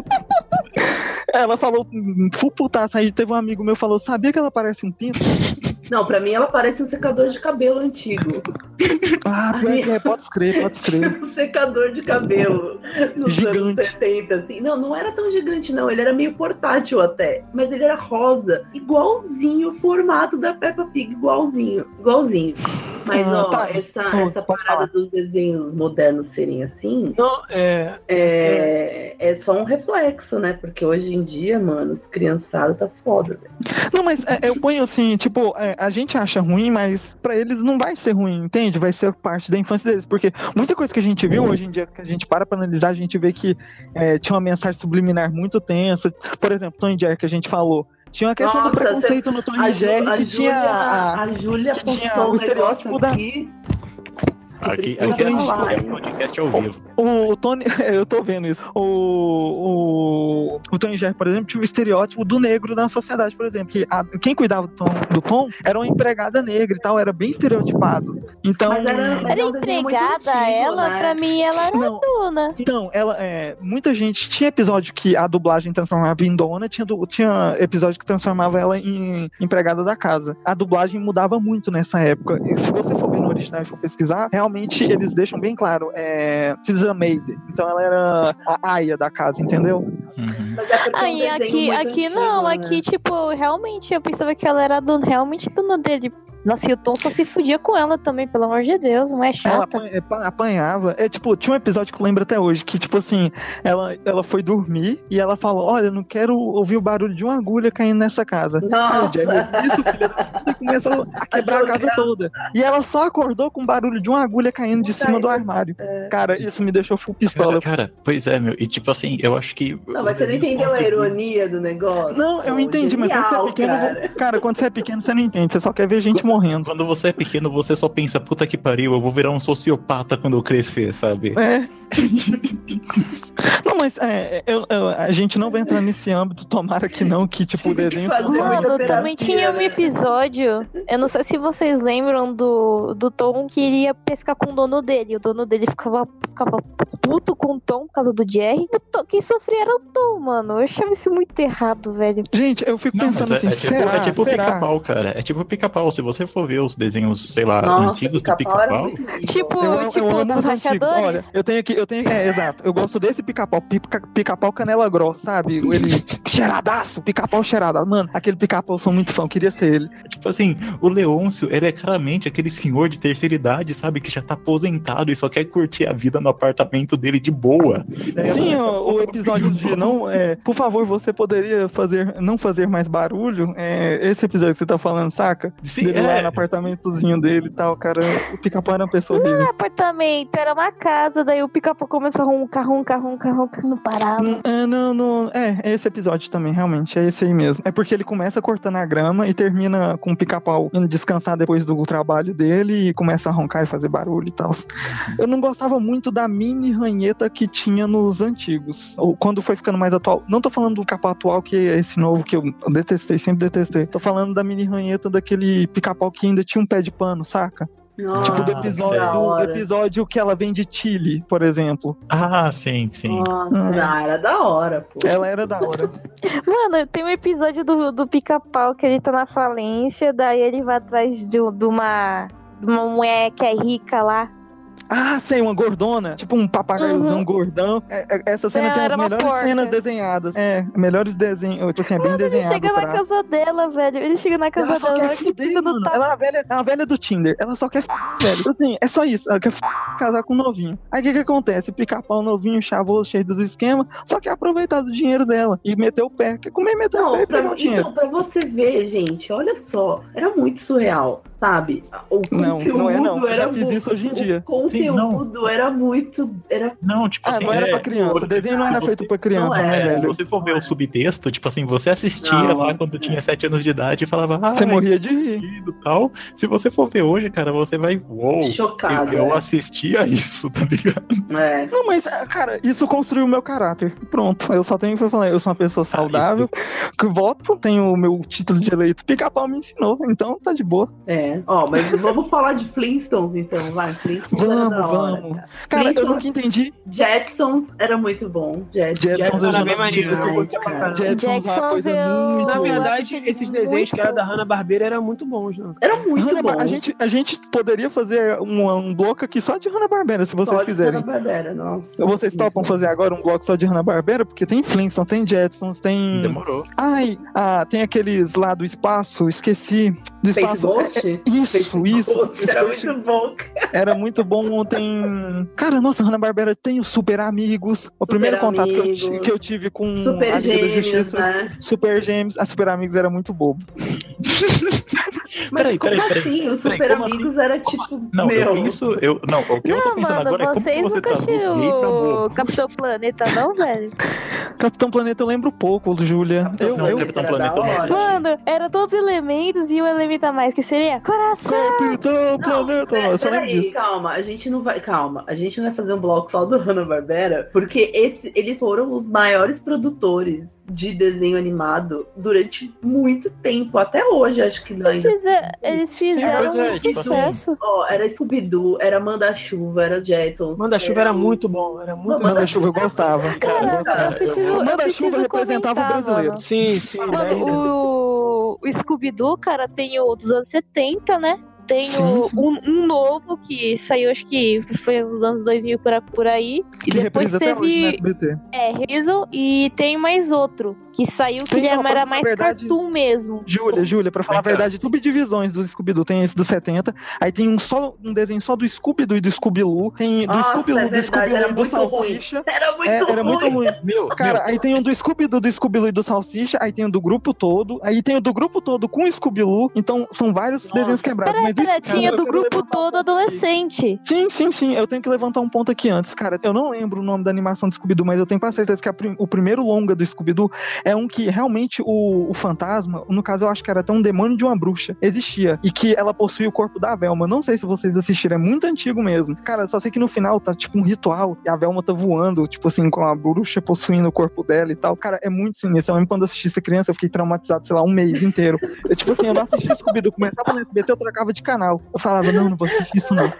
ela falou, hum, full putaça. Aí teve um amigo meu que falou: sabia que ela parece um pinto?
Não, pra mim ela parece um secador de cabelo antigo.
Ah, pior que é, pode escrever, pode escrever.
Um secador de cabelo nos
Gigante.
anos setenta, assim. Não, não era tão gigante, não. Ele era meio portátil até. Mas ele era rosa. Igualzinho o formato da Peppa Pig. Igualzinho. Igualzinho. Mas,
Ah,
ó,
tá.
essa,
Pô,
essa
pode
parada
falar.
dos desenhos modernos serem assim
Não, é.
é, é só um reflexo, né? Porque hoje em dia, mano, as criançadas tá foda, velho.
Não, mas é, eu ponho assim, tipo, é, a gente acha ruim, mas pra eles não vai ser ruim, entende? Vai ser parte da infância deles, porque muita coisa que a gente viu hoje em dia, que a gente para pra analisar, a gente vê que é, tinha uma mensagem subliminar muito tensa. Por exemplo, Tom e Jerry, que a gente falou. Tinha a questão
Nossa,
do preconceito no Tom
A
e
Ju-
Jerry,
a
que tinha
Júlia-
a-
a Júlia
que tinha
postou
o
um
estereótipo
negócio
da-
aqui.
Aqui,
precisa
aqui é
falar,
um
hein?
podcast ao vivo.
O Tony, eu tô vendo isso. O, o, o Tom e Jerry, por exemplo, tinha o estereótipo do negro na sociedade, por exemplo. Que a- quem cuidava do Tom, do Tom era uma empregada negra e tal, era bem estereotipado. Então.
Mas era- mas
Era
é um desenho muito
empregada
antigo,
ela,
né?
pra mim ela era
Não.
dona.
Então, ela, é, muita gente tinha episódio que a dublagem transformava em dona, tinha, du- tinha episódio que transformava ela em empregada da casa. A dublagem mudava muito nessa época. E se você for ver no original e for pesquisar, realmente eles deixam bem claro, é, she's a maid. Então ela era a aia da casa, entendeu?
Uhum.
Mas é porque é um
Aí
desenho
aqui,
muito
aqui
antigo,
não,
né?
aqui tipo, realmente eu pensava que ela era dona, realmente dona dele. Nossa, e o Tom só se fudia com ela também, pelo amor de Deus, não é
Ela
chata.
apan- é, pa- apanhava. É tipo, tinha um episódio que eu lembro até hoje, que, tipo assim, ela, ela foi dormir e ela falou: olha, eu não quero ouvir o barulho de uma agulha caindo nessa casa. Aí o
Nossa.
Jerry ouviu isso, filha da puta, e começou a quebrar a casa toda. E ela só acordou com o barulho de uma agulha caindo de cima do armário. Cara, isso me deixou full pistola.
Cara, cara, pois é, meu. E tipo assim, eu acho que.
Não, mas você não entendeu a ironia do negócio?
Não, eu
Pô,
entendi, mas quando você é
genial,
pequeno,
cara.
cara. cara, quando você é pequeno, você não entende, você só quer ver gente morrendo.
Quando você é pequeno, você só pensa, puta que pariu, eu vou virar um sociopata quando eu crescer, sabe?
É. Não, mas é, eu- eu- a gente não vai entrar nesse âmbito, tomara que não, que tipo o desenho
Fazer
transforma em
muita
Mano,
terapia,
também tinha um
né?
episódio, eu não sei se vocês lembram do, do Tom que iria pescar com o dono dele. O dono dele ficava, ficava puto com o Tom por causa do Jerry. O Tom- quem sofria era o Tom, mano. Eu achava isso muito errado, velho.
Gente, eu fico
Não,
pensando
mas
assim,
é, é tipo,
será?
é tipo
será?
pica-pau, cara. É tipo pica-pau. Se você for ver os desenhos, sei lá,
Nossa,
antigos do
Pica-Pau era
pica-pau.
muito lindo.
Tipo,
Eu, eu
tipo,
amo
dos
os antigos. Olha,
rachadores.
eu tenho aqui, eu tenho, é, exato. Eu gosto desse pica-pau, pica- pica-pau canela grossa, sabe? Ele cheiradaço, pica-pau cheiradaço. Mano, aquele pica-pau eu sou muito fã, eu queria ser ele.
Tipo assim, o Leôncio, ele é claramente aquele senhor de terceira idade, sabe? Que já tá aposentado e só quer curtir a vida no apartamento dele de boa. Daí
Sim,
ela-
o, o episódio de não, é, por favor, você poderia fazer, não fazer mais barulho? É, esse episódio que você tá falando, saca?
Sim,
Dele
é,
lá no apartamentozinho dele e tal, cara. O Pica-Pau era uma pessoa horrível.
Não era apartamento, era uma casa, daí o Pica-Pau começou a roncar, roncar, roncar, roncar, não parava.
Não, é, não, não, é, é esse episódio também, realmente, é esse aí mesmo. É porque ele começa cortando a grama e termina com o Pica-Pau indo descansar depois do trabalho dele e começa a roncar e fazer barulho e tal. Eu não gostava muito da mini ranheta que tinha nos antigos, ou quando foi ficando mais atual. Não tô falando do Pica-Pau atual, que é esse novo que eu detestei, sempre detestei. Tô falando da mini ranheta daquele Pica-Pau que ainda tinha um pé de pano, saca?
Nossa,
Tipo do episódio,
da
do
hora.
episódio que ela vem de Chile, por exemplo.
Ah, sim, sim.
Nossa,
Ah.
era da hora, pô.
Ela era da hora.
Mano, tem um episódio do, do Pica-Pau que ele tá na falência, daí ele vai atrás de, de uma, de uma mulher que é rica lá.
Ah, sei, uma gordona. Tipo um papagaiozão
Uhum.
gordão. É, é, essa cena
É,
tem as
era uma
melhores
porca.
cenas desenhadas. É, melhores desenhos. Tipo assim, é bem
Ele
desenhado.
chega
o
na
traço.
casa dela, velho. Ele chega na casa
Ela só
dela.
quer
na hora que
fuder,
tudo
mano.
tá-
Ela é uma velha, é uma velha do Tinder. Ela só quer f***, velho. Assim, é só isso. Ela quer f***, casar com um novinho. Aí o que que acontece? Pica-Pau novinho, chavoso, cheio dos esquemas. Só quer aproveitar do dinheiro dela. E meter o pé. Quer comer, meter o pé
Não,
e
pra,
pegar o dinheiro.
então, pra você ver, gente, olha só, era muito surreal, sabe? O
Não,
conteúdo
não é não. Eu
era
já fiz
mu-
isso hoje em dia.
O
Sim, não.
conteúdo era muito. Era...
Não, tipo
Ah,
assim.
não era
é,
pra criança. O desenho não era
se
feito
você-
pra criança,
não
né,
era,
É, se
velho?
você for ver o subtexto, tipo assim, você assistia
Não.
lá quando tinha sete anos de idade e falava, ah,
Você morria de rir.
e tal. Se você for ver hoje, cara, você vai, uou,
Chocado,
eu, eu
é.
assistia isso, tá ligado?
É.
Não, mas, cara, isso construiu o meu caráter. Pronto, eu só tenho pra falar. Eu sou uma pessoa saudável, que voto, tenho o meu título de eleito. Pica-Pau me ensinou, então tá de boa.
É. Ó, mas vamos falar de Flintstones, então, vai. Flintstones era
Vamos,
da hora,
vamos.
cara.
Cara, eu
Flintstones-
nunca entendi.
Jetsons era muito bom. Jet-
Jetsons eu já
era bem
assisti.
maneiro, eu curtia pra caramba.
Jetsons é uma
Jacksons,
coisa
eu-
muito...
Na
Eu
verdade,
assisti
esses desenhos que era da Hanna-Barbera eram muito bons, né?
Era muito
Hanna-
bom.
a, gente, a gente poderia fazer um, um bloco aqui só de Hanna-Barbera, se vocês
Só de
quiserem.
Hanna-Barbera, nossa.
Vocês topam fazer agora um bloco só de Hanna-Barbera? Porque tem Flintstones, tem Jetsons, tem...
Demorou.
Ai, ah, tem aqueles lá do espaço, esqueci. Do
Space
espaço.
Ghost?
É- é- isso,
Space
isso.
Ghost Era
Space-
muito bom.
Era muito bom. Tem. Cara, nossa, Hanna-Barbera tem os Super Amigos. O primeiro contato que eu, ti-
Amigos.
que eu tive com
Super
a Liga da
Gêmeos,
Justiça.
né?
Super Gêmeos. A Super Amigos era muito bobo.
Mas
Peraí,
como
peraí, peraí.
assim? Os
Peraí,
Super
como
Amigos era
Como
tipo,
assim? Não,
meu...
eu, isso, eu, não, o que eu tô
Não,
pensando
mano,
agora é como que
vocês
você
nunca
traduz gay pra
assistiram
bobo.
Capitão Planeta, não, velho?
Capitão Planeta eu lembro pouco, Júlia.
Capitão
Eu,
Não,
eu...
Capitão
Era
Planeta
da
eu não
hora.
assisti.
Mano, era todos os elementos e um elemento a mais, que seria coração.
Capitão
Não,
Planeta,
pera-
eu só lembro
peraí,
disso.
calma, a gente não vai, calma, a gente não vai fazer um bloco só do Hanna-Barbera, porque esse, eles foram os maiores produtores de desenho animado durante muito tempo, até hoje, acho que não
Eles,
ainda.
fizer- eles fizeram
pois é,
um
tipo assim,
sucesso.
Ó, era Scooby-Doo, era Manda-Chuva, era Jetsons.
Manda-chuva era muito bom, era muito
Manda-
Manda-chuva eu gostava. Eu
Cara,
gostava.
eu preciso, eu
Manda-chuva
preciso
representava o
comentar,
brasileiro.
mano.
Sim, sim. né?
Mano, o, o Scooby-Doo, cara, tem o dos anos setenta, né? Tem
Sim,
o-
sim.
Um, um novo que saiu, acho que foi nos anos dois mil por, por aí. E
Que
depois
reprisa até hoje no
teve
S B T.
é, Hazel e tem mais outro que saiu que
Tem,
ele
não, pra-
era
na
mais
verdade-
cartoon mesmo.
Júlia, Júlia, pra falar a
Vem cá.
verdade, subdivisões do Scooby-Doo. Tem esse dos setenta, aí tem um só um desenho só do Scooby-Doo e do Scooby-Loo, tem do
Nossa,
Scooby-Loo,
é
do
verdade,
Scooby-Loo
era
e do
muito ruim.
Salsicha.
Era muito
É, era
ruim.
muito ruim.
Meu,
Cara,
meu,
aí tem um do Scooby-Doo, do Scooby-Loo e do Salsicha, aí tem o do grupo todo, aí tem o do grupo todo com o Scooby-Loo, então são vários
Nossa.
desenhos quebrados. Mas do
Cara,
Scooby-Doo
tinha
eu
do
quero
grupo
levantar um
todo
ponto aqui.
adolescente.
Sim, sim, sim, eu tenho que levantar um ponto aqui antes, cara. Eu não lembro o nome da animação do Scooby-Doo, mas eu tenho quase certeza que a prim- o primeiro longa do Scooby-Doo é um que realmente o, o fantasma, no caso eu acho que era até um demônio de uma bruxa, existia, e que ela possui o corpo da Velma. Não sei se vocês assistiram, é muito antigo mesmo. Cara, só sei que no final tá tipo um ritual, e a Velma tá voando, tipo assim, com a bruxa possuindo o corpo dela e tal. Cara, é muito sinistro. Eu lembro quando eu assisti essa criança, eu fiquei traumatizado, sei lá, um mês inteiro. Eu, tipo assim, eu não assisti Scooby-Doo, começava no S B T, eu trocava de canal. Eu falava, não, não vou assistir isso não.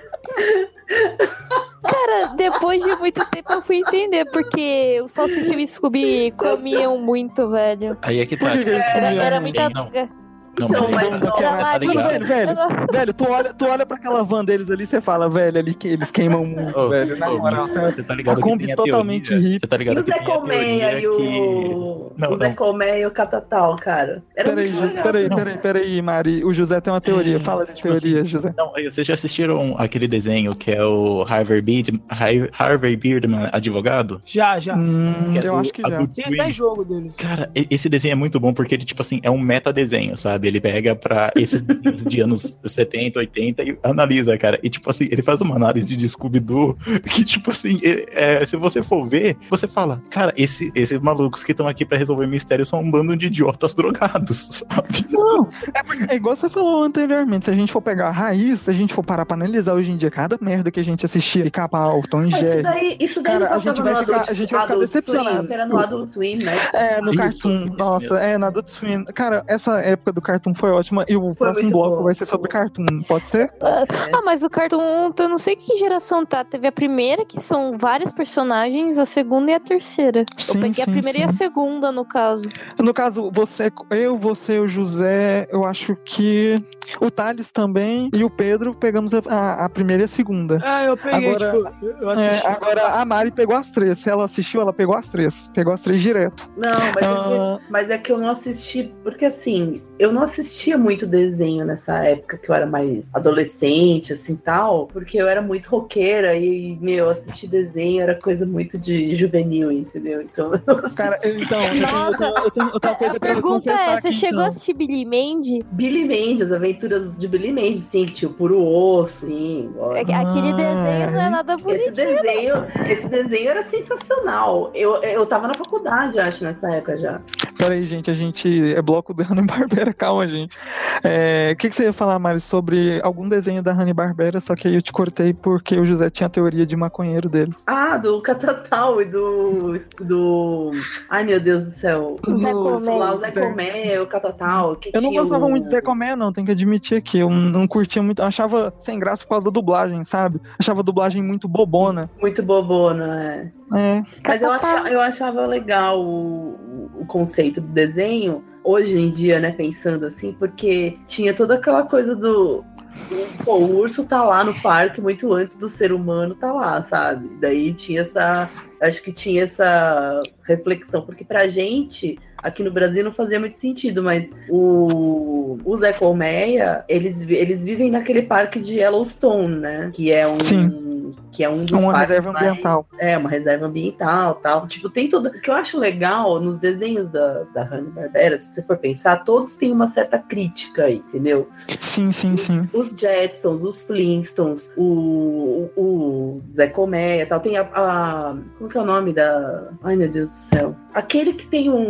Cara, depois de muito tempo eu fui entender, porque o Salsicha e o Scooby comiam muito, velho.
aí é que tá.
Por que que eles
tipo,
Era,
comiam
era
muito?
muita
Sim, não.
droga.
Não,
Então,
mas
mas-
não,
não,
tá
Era
ligado?
Não, velho, velho, velho, tu olha, tu olha pra aquela van deles ali e você fala, velho, ali que eles queimam muito,
Ô,
velho. Na
ô,
moral,
mas você tá ligado
a
que
Kombi
tem a
totalmente
teoria,
hippie.
Você tá
E
ligado
o
que
Zé
tem a
Colmeia
teoria
e
que...
o...
Não,
o Zé
não.
Colmeia e o Catatal, cara. Era
Peraí,
muito
Ju-
legal.
peraí,
Não.
peraí, peraí, Mari. O José tem uma teoria.
É,
Fala de
tipo
teoria,
assim,
José.
Não, aí vocês já assistiram aquele desenho que é o Harvey Birdman, Harvey Birdman advogado?
Já, já.
Hum,
Que é
eu
do
acho que já.
Adult
Tem
Swim.
até jogo deles.
Cara, e- esse desenho é muito bom porque ele, tipo assim, é um meta-desenho, sabe? Ele pega pra esses desenhos de anos setenta, oitenta e analisa, cara. E, tipo assim, ele faz uma análise de Scooby-Doo que, tipo assim, é- é, se você for ver, você fala, cara, esse- esses malucos que estão aqui pra resolver mistério são um bando de idiotas drogados, sabe?
Não, é, porque, é igual você falou anteriormente. Se a gente for pegar a raiz, se a gente for parar pra analisar hoje em dia cada merda que a gente assistia, Pica-Pau, Tom e
Mas isso
Jerry.
daí, isso daí
Cara,
não
a gente
passava
vai
no
ficar-
Adult-
a gente vai ficar
Adult
decepcionado.
Swim, era no Adult Swim, né?
É, no
Isso,
Cartoon.
isso
Nossa,
mesmo.
é, na Adult Swim. Cara, essa época do Cartoon foi ótima. E o próximo
muito
bloco
bom.
vai ser sobre Cartoon, pode ser?
Ah, mas o Cartoon, eu não sei que geração tá. Teve a primeira, que são vários personagens, a segunda e a terceira.
Sim,
eu peguei
sim,
a primeira
sim.
e a segunda, no caso.
No caso, você, eu, você, o José, eu acho que o Thales também e o Pedro pegamos a, a- a primeira e a segunda.
Ah, eu peguei,
Agora-
tipo, eu- eu
É,
assisti.
agora a Mari pegou as três. Se ela assistiu, ela pegou as três. Pegou as três direto.
Não, mas, é
Ah.
que, mas é que eu não assisti, porque assim, eu não assistia muito desenho nessa época que eu era mais adolescente, assim, tal, porque eu era muito roqueira e, meu, assistir desenho era coisa muito de juvenil, entendeu? Então, eu não
Cara, eu- então, eu tenho, eu tenho, eu tenho, eu tenho uma coisa
A
pra
pergunta
confessar
é, você
aqui,
chegou
então.
a assistir Billy Mandy?
Billy Mandy, as aventuras de Billy Mandy, sim, que tinha o Puro Osso, sim.
É que Aquele
Ah,
desenho não é
é.
nada
Esse
bonito.
desenho, esse desenho era sensacional. Eu, eu tava na faculdade, acho, nessa época já.
Peraí, gente, a gente é bloco da Hanna-Barbera, calma, gente. É, O que, que você ia falar, Mari, sobre algum desenho da Hanna-Barbera, só que aí eu te cortei porque o José tinha a teoria de maconheiro dele.
Ah, do Catatal e do. do. Ai, meu Deus do céu.
Zé
Do-
Colmeia.
lá, o Zé Colmeia, o Catatal. Que
Eu não
tinha
gostava
o-
muito de Zé Comé, não, tem que admitir aqui. Eu não curtia muito, eu achava sem graça por causa da dublagem, sabe? Achava a dublagem muito bobona.
Muito bobona, é.
É.
Mas eu achava, eu achava legal o, o conceito do desenho, hoje em dia, né, pensando assim, porque tinha toda aquela coisa do. do- Pô, o urso tá lá no parque muito antes do ser humano tá lá, sabe? Daí tinha essa. Acho que tinha essa reflexão, porque pra gente, aqui no Brasil, não fazia muito sentido, mas o, o Zé Colmeia, eles, vi- eles vivem naquele parque de Yellowstone, né? Que é um.
Sim.
Que é um dos
Uma
parques
reserva
mais-
ambiental.
é, uma reserva ambiental tal. Tipo, tem tudo. O que eu acho legal nos desenhos da, da Hanna-Barbera, se você for pensar, todos têm uma certa crítica aí, entendeu?
Sim, sim, sim.
Os Jetsons, os Flintstones, o, o, o Zé Colmeia tal. Tem a, a. Como que é o nome da. Ai, meu Deus do céu. Aquele que tem um,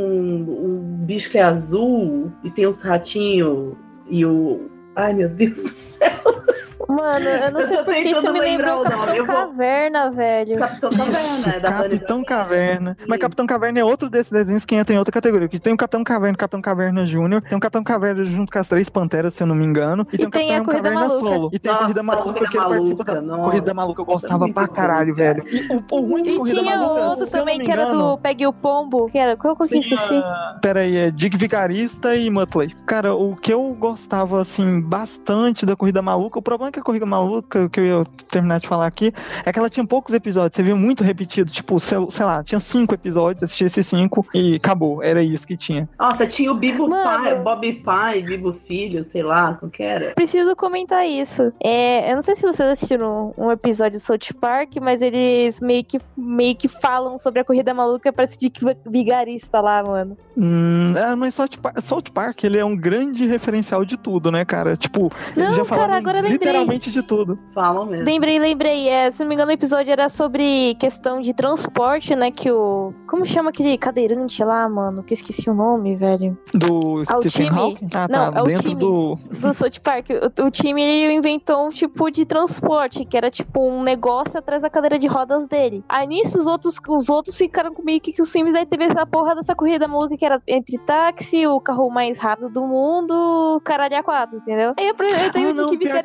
um bicho que é azul e tem os ratinhos e o. Ai, meu Deus do céu.
Mano, eu não
Eu
sei
tô
porque
tentando
isso me
lembrar
lembrou
o nome,
Capitão
eu vou-
Caverna, velho.
Capitão
Isso,
Caverna, é da
Capitão
Hanna-Barbera.
Caverna. Mas
Isso.
Capitão Caverna é outro desses desenhos que entra em outra categoria. Que tem o Capitão Caverna, Capitão Caverna Júnior, tem o Capitão Caverna junto com as três panteras, se eu não me engano, e,
E
tem o
tem a
Capitão
Corrida
Caverna
Maluca.
solo. E tem a
Nossa,
Corrida Maluca
Corrida
que ele participa
Maluca,
da
nossa.
Corrida Maluca. Eu gostava
Muito
pra
bom,
caralho,
cara.
velho. E o, o ruim de
E
Corrida
tinha
Maluca,
outro
se eu não
também
me
que era
engano,
do Pegue o Pombo, que era. Qual que eu
Sim,
esqueci?
a- Peraí, é Dick Vigarista e Muttley. Cara, o que eu gostava, assim, bastante da Corrida Maluca, o problema é que a Corrida Maluca, que eu ia terminar de falar aqui, é que ela tinha poucos episódios, você viu muito repetido, tipo, sei, sei lá, tinha cinco episódios, assisti esses cinco e acabou, era isso que tinha.
Nossa, tinha o Bibo
Mano.
Pai, Bob Pai, Bibo Filho, sei lá, como que era?
Preciso comentar isso. É, eu não sei se vocês assistiram um episódio do South Park, mas eles meio que, meio que falam sobre a Corrida Maluca, parece de vigarista lá, mano.
Hum, é, mas South Park, South Park, ele é um grande referencial de tudo, né, cara? Tipo, ele
Não,
já
cara,
falava
agora eu lembrei.
literalmente de tudo.
Falam mesmo.
Lembrei, lembrei. É, se não me engano, o episódio era sobre questão de transporte, né? Que o. Como chama aquele cadeirante lá, mano? Que eu esqueci o nome, velho.
Do
Ah, o
Stephen
time?
Hawking? Ah,
Não,
tá,
é o
dentro
time.
do...
Do South Park. O, o time ele inventou um tipo de transporte, que era tipo um negócio atrás da cadeira de rodas dele. Aí nisso os outros, os outros ficaram comigo que os filmes aí teve essa porra dessa corrida maluca que era entre táxi, o carro mais rápido do mundo, caralho a quatro, entendeu? Aí eu aprendi
Ah, não,
que
pior que é,
vigarista
tinha
foi
corrida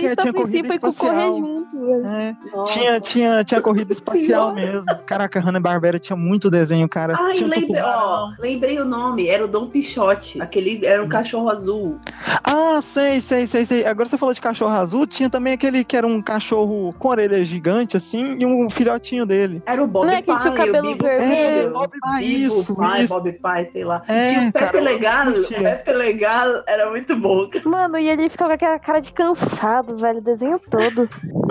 ursinho foi
espacial.
correr junto, velho.
É, tinha, tinha, tinha corrida espacial mesmo. Caraca, Hanna-Barbera tinha muito desenho, cara.
Ai,
tinha um
lembrei,
tubarão.
ó, lembrei o nome, era o Dom Pichote. Aquele era um cachorro azul.
Ah, sei, sei, sei, sei. Agora você falou de cachorro azul, tinha também aquele que era um cachorro com orelha gigante, assim, e um filhotinho dele.
Era o Bob
Não é que
Pai,
tinha o cabelo
Bibo
vermelho?
É,
Bibo
Bob Pai,
Bibo
isso,
Pai,
isso.
Bob Pai, sei lá.
É,
Tinha o Pepe
cara, eu
Legal, o
curtia.
Pepe Legal era muito bom.
Mano, e ele ficava com aquela cara de cansado, velho, o desenho todo.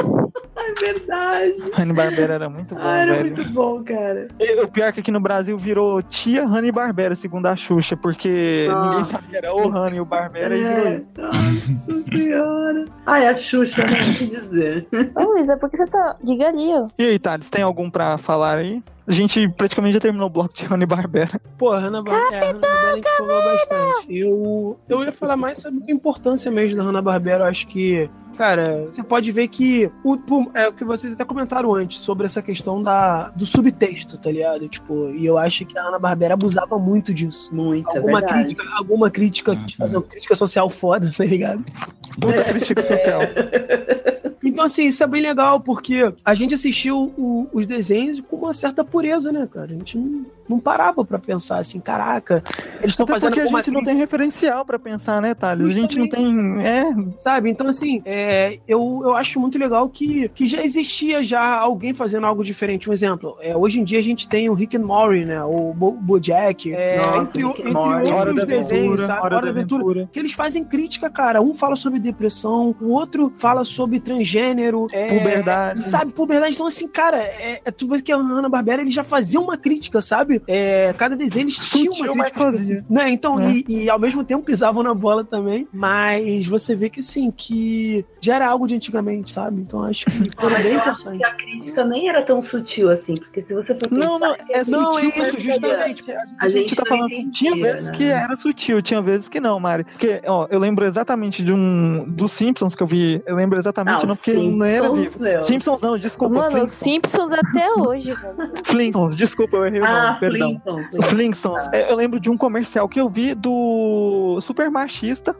É verdade.
Hanna-Barbera era muito bom,
Ah, era
velho.
muito bom, cara.
E o pior é que aqui no Brasil virou tia Hanna-Barbera, segundo a Xuxa, porque
Nossa.
ninguém sabia, era o Hanna e o Barbera, e virou
É,
isso.
nossa senhora. Ai, a Xuxa, né? O que dizer?
Ô, Luísa, por que você tá... Diga ali, ó.
E aí, Thales, tem algum pra falar aí? A gente praticamente já terminou o bloco de Hanna-Barbera.
Pô, Hanna-Barbera, é, Hanna-Barbera a gente falou bastante. Eu, eu ia falar mais sobre a importância mesmo da Hanna-Barbera. Eu acho que, cara, você pode ver que o, o- é o que vocês até comentaram antes sobre essa questão da, do subtexto, tá ligado? Tipo, e eu acho que a Hanna-Barbera abusava muito disso.
Muito,
Alguma
é verdade.
crítica, alguma crítica,
Uhum.
fazer uma crítica social foda, tá ligado?
Muita crítica social.
Então, assim, isso é bem legal, porque a gente assistiu o- os desenhos com uma certa pureza, né, cara? A gente não, não parava pra pensar assim, caraca, eles estão
Até
fazendo
porque a
alguma
gente não tem referencial pra pensar, né, Thales? A gente não tem... É,
sabe? Então, assim, é, eu, eu acho muito legal que, que já existia já alguém fazendo algo diferente. Um exemplo, é, hoje em dia a gente tem o Rick and Morty, né? O Bo Bojack, é,
Nossa,
entre,
Rick and
entre
Morty.
outros
Hora da
desenhos,
Aventura,
sabe?
Hora da Aventura.
Que eles fazem crítica, cara. Um fala sobre depressão, o outro fala sobre transgênero, é,
Puberdade.
sabe? Puberdade. Então, assim, cara, é, é, tu vê que a Hanna-Barbera ele já fazia uma crítica, sabe? É, cada desenho eles tinham
Sutil,
uma
mas
crítica,
fazia.
né? Então,
É.
e, e ao mesmo tempo pisavam na bola também, mas você vê que assim, que já era algo de antigamente, sabe? Então acho que foi
Mas
bem
eu acho
importante.
que a crítica nem era tão sutil assim, porque se você for pensar...
Não, não, é
Não,
sutil,
é isso,
mas
justamente.
A,
A
gente
gente
tá
não
falando assim, tinha
entendia,
vezes
né?
que era sutil, tinha vezes que não, Mari. Porque, ó, eu lembro exatamente de um dos Simpsons que eu vi, eu lembro exatamente,
Ah,
não, porque eu não era
Simpsons,
vivo.
meu.
Simpsons não, desculpa,
Mano, os
Flintstones.
Simpsons até hoje, velho.
Flintstones, desculpa, eu errei o
Ah,
nome, perdão.
Flintstones.
Flintstones. É, eu lembro de um comercial que eu vi do super machista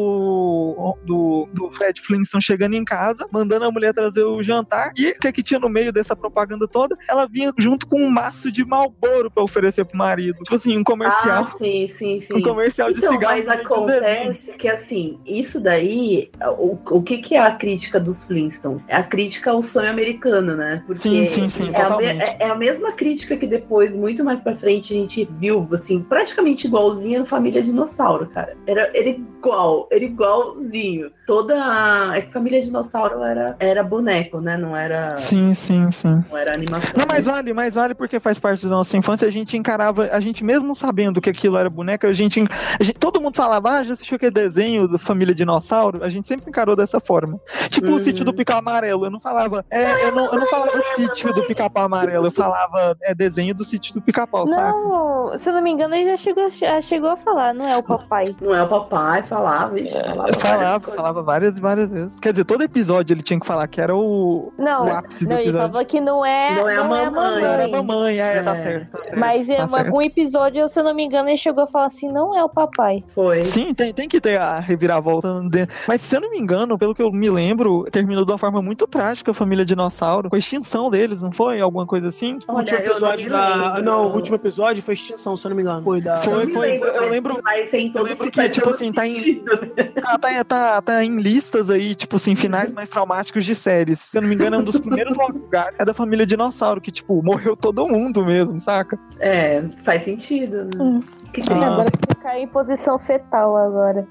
do, do, do Fred Flintstone chegando em casa, mandando a mulher trazer o jantar. E o que, que tinha no meio dessa propaganda toda? Ela vinha junto com um maço de Marlboro pra oferecer pro marido. Tipo assim, um comercial.
Ah, sim, sim, sim.
Um comercial de
Então,
cigarro.
mas
no meio de um desenho.
acontece que, assim, isso daí, o, o que, que é a crítica dos Flintstones? É a crítica ao sonho americano, né? Porque
Sim, sim, sim,
é a, me-
totalmente.
é, é a mesma crítica que depois, muito mais pra frente, a gente viu, assim, praticamente igualzinha no Família Dinossauro, cara. Era, era igual, era igualzinho. Toda a... É que Família Dinossauro era, era boneco, né? Não era,
Sim, sim, sim.
não era animação.
Não, mas vale, mas vale porque faz parte da nossa infância. A gente encarava, a gente mesmo sabendo que aquilo era boneca, a gente, a gente todo mundo falava, ah, já assistiu aquele desenho do Família Dinossauro? A gente sempre encarou dessa forma. Tipo
Uhum.
o Sítio do Pica-Pau Amarelo. Eu não falava, é, eu não, eu não falava Sítio do Pica-Pau Amarelo, eu falava é, desenho do Sítio do Pica-Pau, saca?
Não, se eu não me engano, ele já chegou, já chegou a falar, não é o papai.
Não é o papai, falava, ixi, falava.
Eu falava,
várias coisas.
falava várias e várias vezes. Quer dizer, todo episódio ele tinha que falar que era o,
Não,
o ápice do
não, ele
episódio.
falou que não é,
Não é a mamãe.
Não era a mamãe, é, tá
É.
certo, tá certo.
Mas em
tá certo.
algum episódio, se eu não me engano, ele chegou a falar assim, não é o papai.
Foi.
Sim, tem, tem que ter a reviravolta. de- Mas se eu não me engano, pelo que eu me lembro, terminou de uma forma muito trágica a família dinossauro, com a extinção deles, não foi? Alguma coisa assim?
O último
Olha, eu
episódio
não me
da.
lembro.
Não, o último episódio foi extinção, se eu não me engano. Foi da.
Foi,
Eu me
foi,
lembro,
eu
mas-
lembro-
Mas em todo
lembro
esse
que,
faz
tipo
todo
assim, tá em-
sentido.
Tá, tá, tá, tá em listas aí, tipo assim, finais mais traumáticos de séries. Se eu não me engano, é um dos primeiros lugares. É da família dinossauro, que, tipo, morreu todo mundo mesmo, saca?
É, faz sentido, né?
Hum.
Que
Ah.
triste.
Agora que cai em posição fetal agora.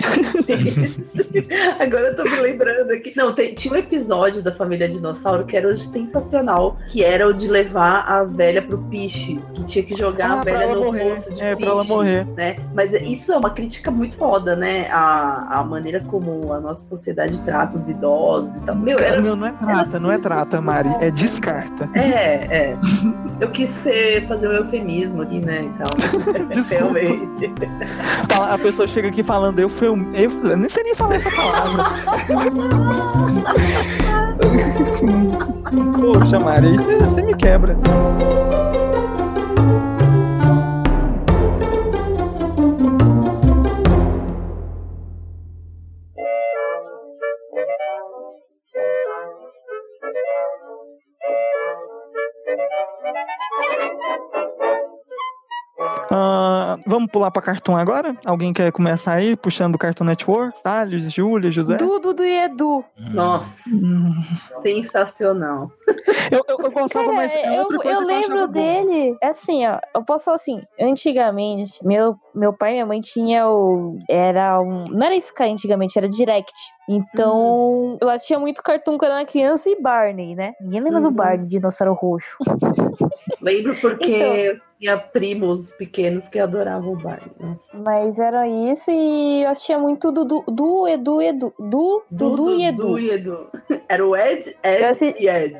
Agora eu tô me lembrando aqui. Não, tem- tinha um episódio da família Dinossauro que era o sensacional, que era o de levar a velha pro piche, que tinha que jogar
Ah,
a
pra
velha
ela
no
morrer.
poço de
É,
piche,
pra ela morrer.
né? Mas isso é uma crítica muito foda, né? A, a maneira como a nossa sociedade trata os idosos e tal. Meu, era
Não, não é trata, não é trata, Mari, é descarta.
É, é. Eu quis ser, fazer um eufemismo aqui, né? Então,
Desculpa.
realmente.
Fala- A pessoa chega aqui falando, eu fui um. Eu, eu nem sei nem falar essa palavra. Poxa, Mari, aí você, você me quebra. Uh, vamos pular pra Cartoon agora? Alguém quer começar aí, puxando o Cartoon Network? Salles, Júlia, José?
Dudu e Edu.
Nossa, hum. sensacional.
Eu, eu, eu gostava
Cara,
mais. É outra
eu,
coisa
eu
que eu
lembro dele. É assim, ó. Eu posso falar assim. Antigamente, meu, meu pai e minha mãe tinha o. Era um. Não era Sky antigamente, era Direct. Então, hum. eu assistia muito Cartoon quando eu era criança e Barney, né? Ninguém lembra uhum. do Barney, dinossauro roxo.
Lembro porque então, tinha primos pequenos que adoravam o Barney. Né?
Mas era isso e eu assistia muito do, do, do Edu e Edu. Do, do, do, e Edu.
e Edu. Era o Ed, Ed assi... e Ed.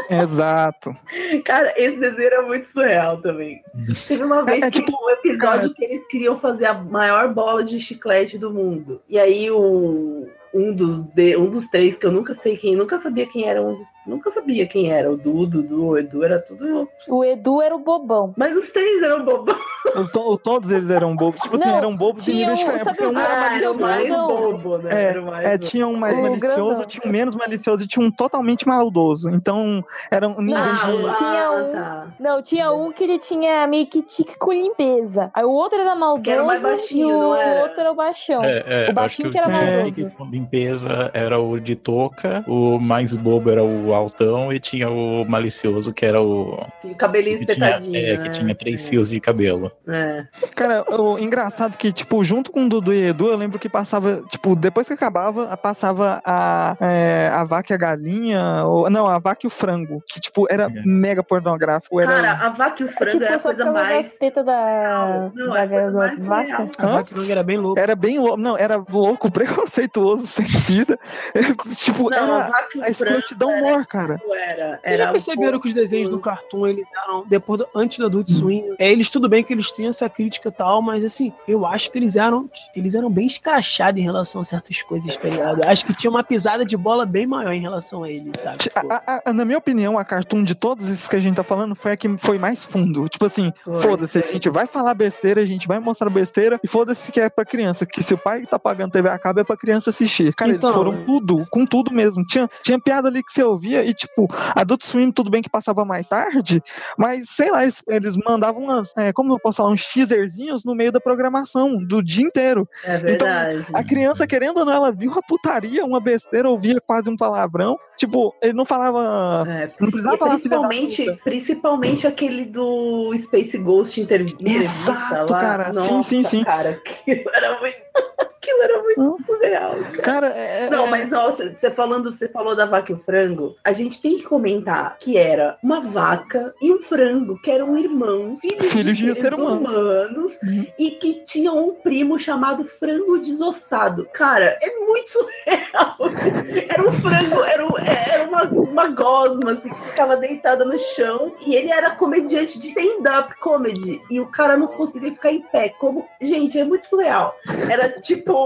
Exato.
Cara, esse desenho era muito surreal também. Teve uma vez é, é, que tipo, um episódio cara... que eles queriam fazer a maior bola de chiclete do mundo. E aí o... Um dos, de, um dos três, que eu nunca sei quem, nunca sabia quem era, um, nunca sabia quem era, o Dudu, Dudu, o Edu, era tudo...
O Edu era o bobão.
Mas os três eram bobão.
O to, todos eles eram bobos, tipo assim, eram bobos de nível diferente, porque um era
ah,
malicioso.
mais bobo, né?
É,
era mais
é
bobo.
tinha um mais o malicioso, grandão. Tinha um menos malicioso e tinha um totalmente maldoso, então era um nível
não,
de...
Tinha um,
tá.
Não, tinha um que ele tinha meio que tique com limpeza, aí o outro era maldoso
que era mais baixinho,
e o
não era?
outro era o baixão.
É, é,
o baixinho que, que era maldoso.
É. Com limpeza era o de touca, o mais bobo era o altão e tinha o malicioso que era o...
O cabelinho espetadinho,
tinha, é,
né?
que tinha três
é.
fios de cabelo.
É.
Cara, o engraçado que, tipo, junto com o Dudu e Edu, eu lembro que passava, tipo, depois que acabava, passava a, é, a vaca e a galinha, ou, não, a vaca e o frango, que, tipo, era é. mega pornográfico. Era...
Cara, a vaca e o frango
tipo,
era a coisa mais...
teta da,
não, não,
da,
é
da,
da
vaca.
A vaca e o frango era bem louco.
Era bem louco, não, era louco, preconceituoso, sexista. Tipo,
não,
era
a,
a escrotidão maior, cara.
Era,
Vocês era já perceberam um que os desenhos do Cartoon, eles eram, depois do, antes do Adult Swim, é, eles tudo bem que eles tinham essa crítica e tal, mas assim, eu acho que eles eram, eles eram bem escrachados em relação a certas coisas, tá ligado? Eu acho que tinha uma pisada de bola bem maior em relação a eles, sabe?
A, a, na minha opinião, a Cartoon de todos esses que a gente tá falando foi a que foi mais fundo. Tipo assim, foi, foda-se, a gente vai falar besteira, a gente vai mostrar besteira e foda-se que é pra criança, que se o pai tá pagando T V a cabo é pra criança assistir. Cara, então, eles foram tudo, com tudo mesmo. Tinha, tinha piada ali que você ouvia e tipo, Adult Swim tudo bem que passava mais tarde, mas sei lá, eles, eles mandavam umas, é, como eu posso falar, uns teaserzinhos no meio da programação do dia inteiro.
É verdade.
Então, a criança, querendo ou não, ela viu uma putaria, uma besteira, ouvia quase um palavrão. Tipo, ele não falava. É, não precisava falar
principalmente, principalmente aquele do Space Ghost inter... entrevista.
Exato,
lá.
cara.
Nossa,
sim, sim, sim.
Cara, aquilo era muito. Aquilo era muito hum? surreal, cara.
cara é,
não,
é...
mas nossa, você falando, você falou da vaca e o frango, a gente tem que comentar que era uma vaca e um frango, que eram irmãos, filhos,
filhos de,
de
seres humanos,
humanos uhum. e que tinham um primo chamado frango desossado. Cara, é muito surreal. Era um frango, era, um, era uma, uma gosma, assim, que ficava deitada no chão, e ele era comediante de stand-up comedy, e o cara não conseguia ficar em pé. Como... Gente, é muito surreal. Era tipo...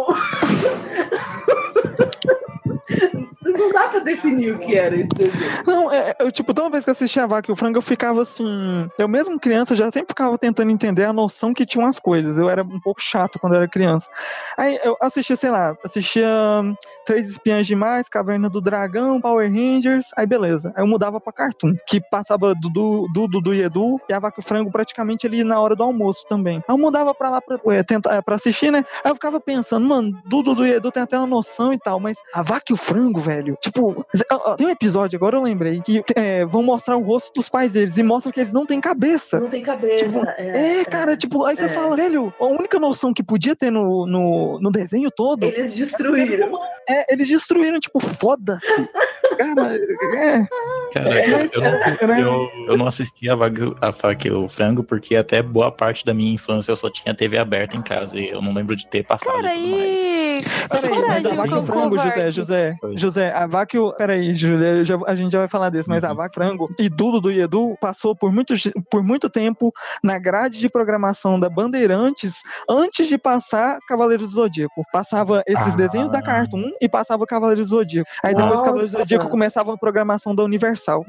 Não dá pra definir o que era esse desenho.
Não, é, eu, tipo, toda vez que eu assistia a Vaca e o Frango, eu ficava assim... Eu mesmo criança, já sempre ficava tentando entender a noção que tinham as coisas. Eu era um pouco chato quando eu era criança. Aí eu assistia, sei lá, assistia Três Espiãs Demais, Caverna do Dragão, Power Rangers, aí beleza. Aí eu mudava pra Cartoon, que passava Dudu, Dudu, Dudu e Edu, e a Vaca e o Frango praticamente ali na hora do almoço também. Aí eu mudava pra lá pra, é, tentar, pra assistir, né? Aí eu ficava pensando, mano, Dudu, Dudu e Edu tem até uma noção e tal, mas a Vaca e o Frango, velho, tipo, tem um episódio, agora eu lembrei, que é, vão mostrar o rosto dos pais deles e mostram que eles não têm cabeça.
Não tem cabeça.
Tipo, é, é, cara, tipo, aí você é. fala, velho, a única noção que podia ter no, no, no desenho todo...
Eles destruíram.
É, eles destruíram, tipo, foda-se. Cara, é...
Cara,
é,
eu,
mas,
eu, não, eu, eu não assisti a Vaca, a Vaca e o Frango porque até boa parte da minha infância eu só tinha T V aberta em casa e eu não lembro de ter passado.
Cara, e...
Peraí, mas a Vaca e o Frango, José, José, Foi. José, a Vaca e o... Peraí, Júlia, a gente já vai falar desse, mas uhum. a Vaca e o Frango e Dudu do Edu passou por muito, por muito tempo na grade de programação da Bandeirantes antes de passar Cavaleiros do Zodíaco. Passava esses ah. desenhos da Cartoon e passava Cavaleiros do Zodíaco. Aí depois Cavaleiros do Zodíaco começava a programação da Universal. Universal.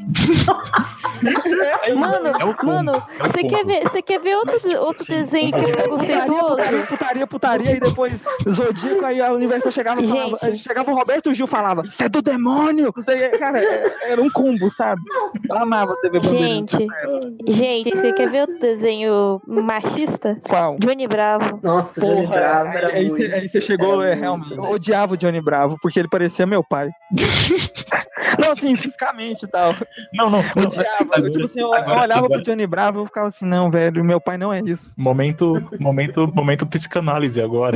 Mano,
É o combo,
mano,
é o
você
combo.
quer ver, você quer ver outro, outro
Sim,
desenho que é
Putaria,
preconceituoso?
putaria, putaria, putaria, e depois Zodíaco, aí a Universal chegava e falava,
Gente.
chegava o Roberto Gil e falava, isso é do demônio! Não sei, cara, era um combo, sabe? Eu amava T V Bandeirantes.
Gente, gente, você quer ver outro desenho machista?
Qual?
Johnny Bravo.
Nossa, Johnny
Porra,
Bravo
aí,
era
aí,
muito.
você- aí você chegou,
era
é,
muito.
realmente. Eu odiava o Johnny Bravo, porque ele parecia meu pai. Não, assim, fisicamente e tal.
Não, não, não.
Odiava. Eu, tipo assim, eu, eu
agora-
olhava
agora-
pro Johnny Bravo e ficava assim, não, velho, meu pai não é isso.
Momento, momento, momento psicanálise agora.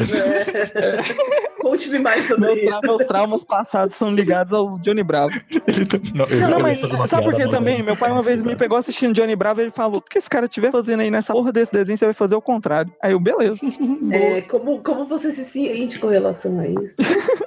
Conte-me mais sobre
Meus,
isso.
tra- meus traumas passados são ligados ao Johnny Bravo.
Não, eu-
Não,
eu
mas
ia fazer uma
sabe por
piada,
que
mas
também?
não.
Meu pai uma vez me pegou assistindo Johnny Bravo e ele falou: o que esse cara estiver fazendo aí nessa porra desse desenho, você vai fazer o contrário. Aí eu, beleza.
É, como, como você se sente com relação a isso?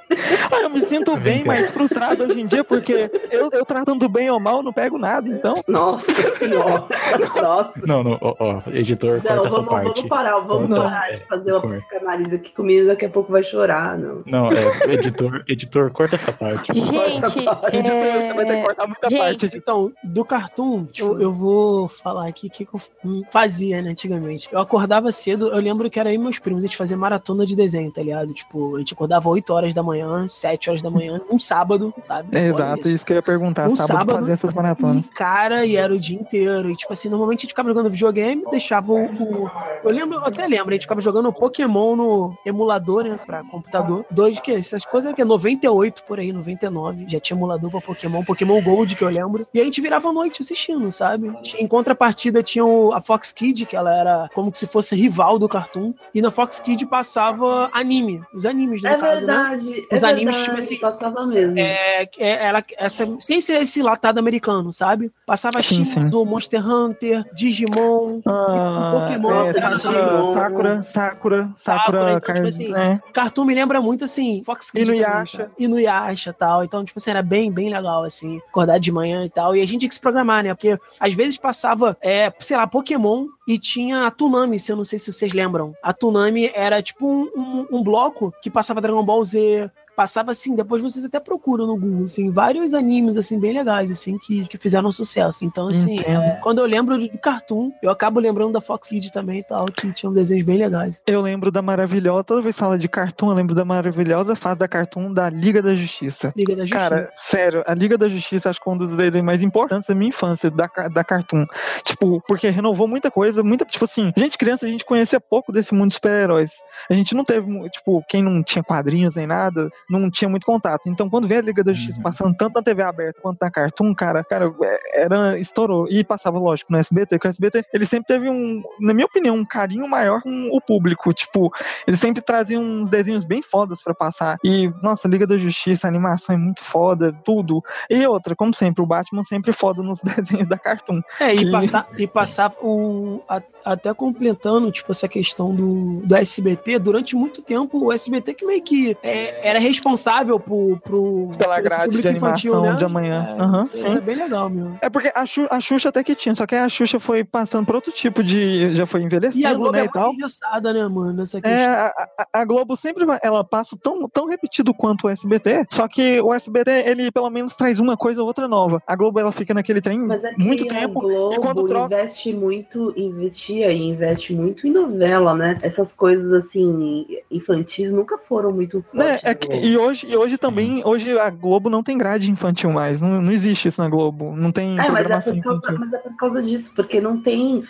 Aí eu me sinto bem,
Vem cá.
mas frustrado hoje em dia, porque eu, eu tratando bem ou mal, não pego nada, então.
Nossa senhora. Nossa.
Não, não, ó, ó, editor,
Não,
corta essa
vamos,
parte.
vamos parar, vamos
Corta,
parar
é,
de fazer uma
corta.
psicanálise aqui comigo, daqui a pouco vai chorar, não.
Não, é, editor, editor, corta essa parte.
Gente,
Editor, você vai ter que
é...
cortar muita
gente,
parte. editor.
Então, do Cartoon, eu, eu vou falar aqui o que, que eu fazia, né, antigamente. Eu acordava cedo, eu lembro que era aí meus primos, a gente fazia maratona de desenho, tá ligado? Tipo, a gente acordava oito horas da manhã, sete horas da manhã, um sábado, sabe?
É,
Olha
exato,
isso.
isso que eu ia perguntar.
Um
sábado,
sábado,
fazer essas maratonas.
E, cara, e era o dia inteiro. E, tipo assim, normalmente a gente ficava jogando videogame, deixava o. o- eu lembro, eu até lembro, a gente ficava jogando Pokémon no emulador, né? Pra computador. Dois, que essas coisas que é noventa e oito por aí, noventa e nove. Já tinha emulador pra Pokémon, Pokémon Gold, que eu lembro. E a gente virava a noite assistindo, sabe? Em contrapartida tinha o- a Fox Kid, que ela era como se fosse rival do Cartoon. E na Fox Kid passava anime. Os animes, no
É
caso, né?
verdade.
Os
é
animes,
verdade,
tipo assim,
passava mesmo.
É, é, ela, essa, sem ser esse latado americano, sabe? Passava
Sim,
Sim,
sim.
do Monster Hunter, Digimon,
Ah,
Pokémon,
é,
Sakura,
Sakura, Sakura, Sakura, Sakura,
então, tipo assim,
é.
Cartoon me lembra muito, assim, Fox Kids.
Inuyasha.
também, sabe? Inuyasha e tal. Então, tipo assim, era bem, bem legal, assim, acordar de manhã e tal. E a gente tinha que se programar, né? Porque às vezes passava, é, sei lá, Pokémon e tinha a Toonami, se eu não sei se vocês lembram. A Toonami era tipo um, um, um bloco que passava Dragon Ball Z. Passava assim, depois vocês até procuram no Google, assim, vários animes, assim, bem legais, assim, que, que fizeram sucesso. Então, assim,
Entendo.
é, quando eu lembro de, de Cartoon, eu acabo lembrando da Fox Kids também e tal, que tinham desenhos bem legais.
Eu lembro da maravilhosa, toda vez que fala de Cartoon, eu lembro da maravilhosa fase da Cartoon da Liga da Justiça.
Liga da Justiça.
Cara, sério, a Liga da Justiça acho que é um dos desenhos mais importantes da minha infância, da, ca- da Cartoon. Tipo, porque renovou muita coisa, muita, tipo assim, gente criança, a gente conhecia pouco desse mundo de super-heróis. A gente não teve, mu- tipo, quem não tinha quadrinhos nem nada, não tinha muito contato. Então, quando veio a Liga da Justiça
Uhum.
passando tanto na T V aberta quanto na Cartoon, cara, cara, é- era, estourou. E passava, lógico, no S B T, porque o S B T, ele sempre teve um, na minha opinião, um carinho maior com o público. Tipo, eles sempre traziam uns desenhos bem fodas pra passar. E, nossa, Liga da Justiça, a animação é muito foda, tudo. E outra, como sempre, o Batman sempre foda nos desenhos da Cartoon.
É,
que-
e passar, e passar o, a- até completando, tipo, essa questão do, do S B T, durante muito tempo, o S B T que meio que é, era responsável pro, pro,
Pela
por esse
grade
público
de animação
né?
de amanhã.
É,
Aham,
isso
sim.
Era bem legal, meu.
É porque a, Xu, a Xuxa até que tinha, só que a Xuxa foi passando por outro tipo de. Já foi
E a
envelhecendo,
Globo
né?
é
E
muito
tal.
engessada, né, mano, nessa questão.
É, a, a- a Globo sempre vai, ela passa tão, tão repetido quanto o S B T, só que o S B T, ele pelo menos traz uma coisa ou outra nova. A Globo, ela fica naquele trem
Mas é que
muito
a
tempo,
Globo
e quando troca...
investe muito, investia e investe muito em novela, né? Essas coisas assim, infantis nunca foram muito
Né,
fortes.
é
na
que-
Globo.
e hoje, e hoje também, hoje a Globo não tem grade infantil mais, não, não existe isso na Globo, não tem
É, mas é,
programação
por causa,
infantil.
mas é por causa disso, porque não tem.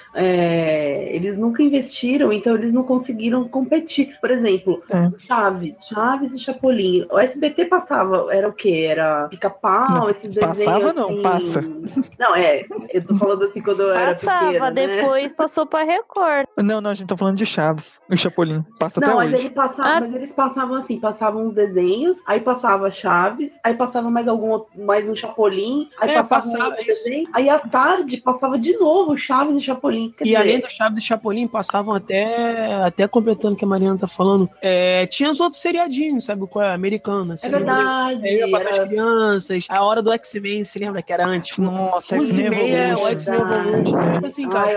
é, eles nunca investiram, então eles não conseguiram competir. Por exemplo,
É.
Chaves, Chaves e Chapolin. O S B T passava, era o quê? Era Pica-Pau,
Não,
esses desenhos.
passava não,
assim...
passa.
Não, é, eu tô falando assim quando eu era
Passava,
pequena, né?
depois passou pra Record.
Não, não, a gente tá falando de Chaves, o Chapolin, passa
Não,
até
mas,
hoje.
ele passava,
Ah.
mas eles passavam assim, passavam uns desenhos, aí passava Chaves, aí passava mais algum outro- mais um Chapolin, aí
É,
passava um
passava
outro
isso.
desenho, aí à tarde passava de novo Chaves e Chapolin. Quer
E
dizer,
além do Chaves e Chapolin, passavam até, até completando o que a Mariana tá falando, é, tinha os outros seriadinhos, sabe qual é? Americana.
é verdade.
É, para as
era-
crianças, a hora do X-Men, se lembra que era antes?
Nossa,
onze e
X-Men
meia, o
Evolution.
X-Men Evolution. Tipo assim,
Ai,
cara,
eu
Não,
adorava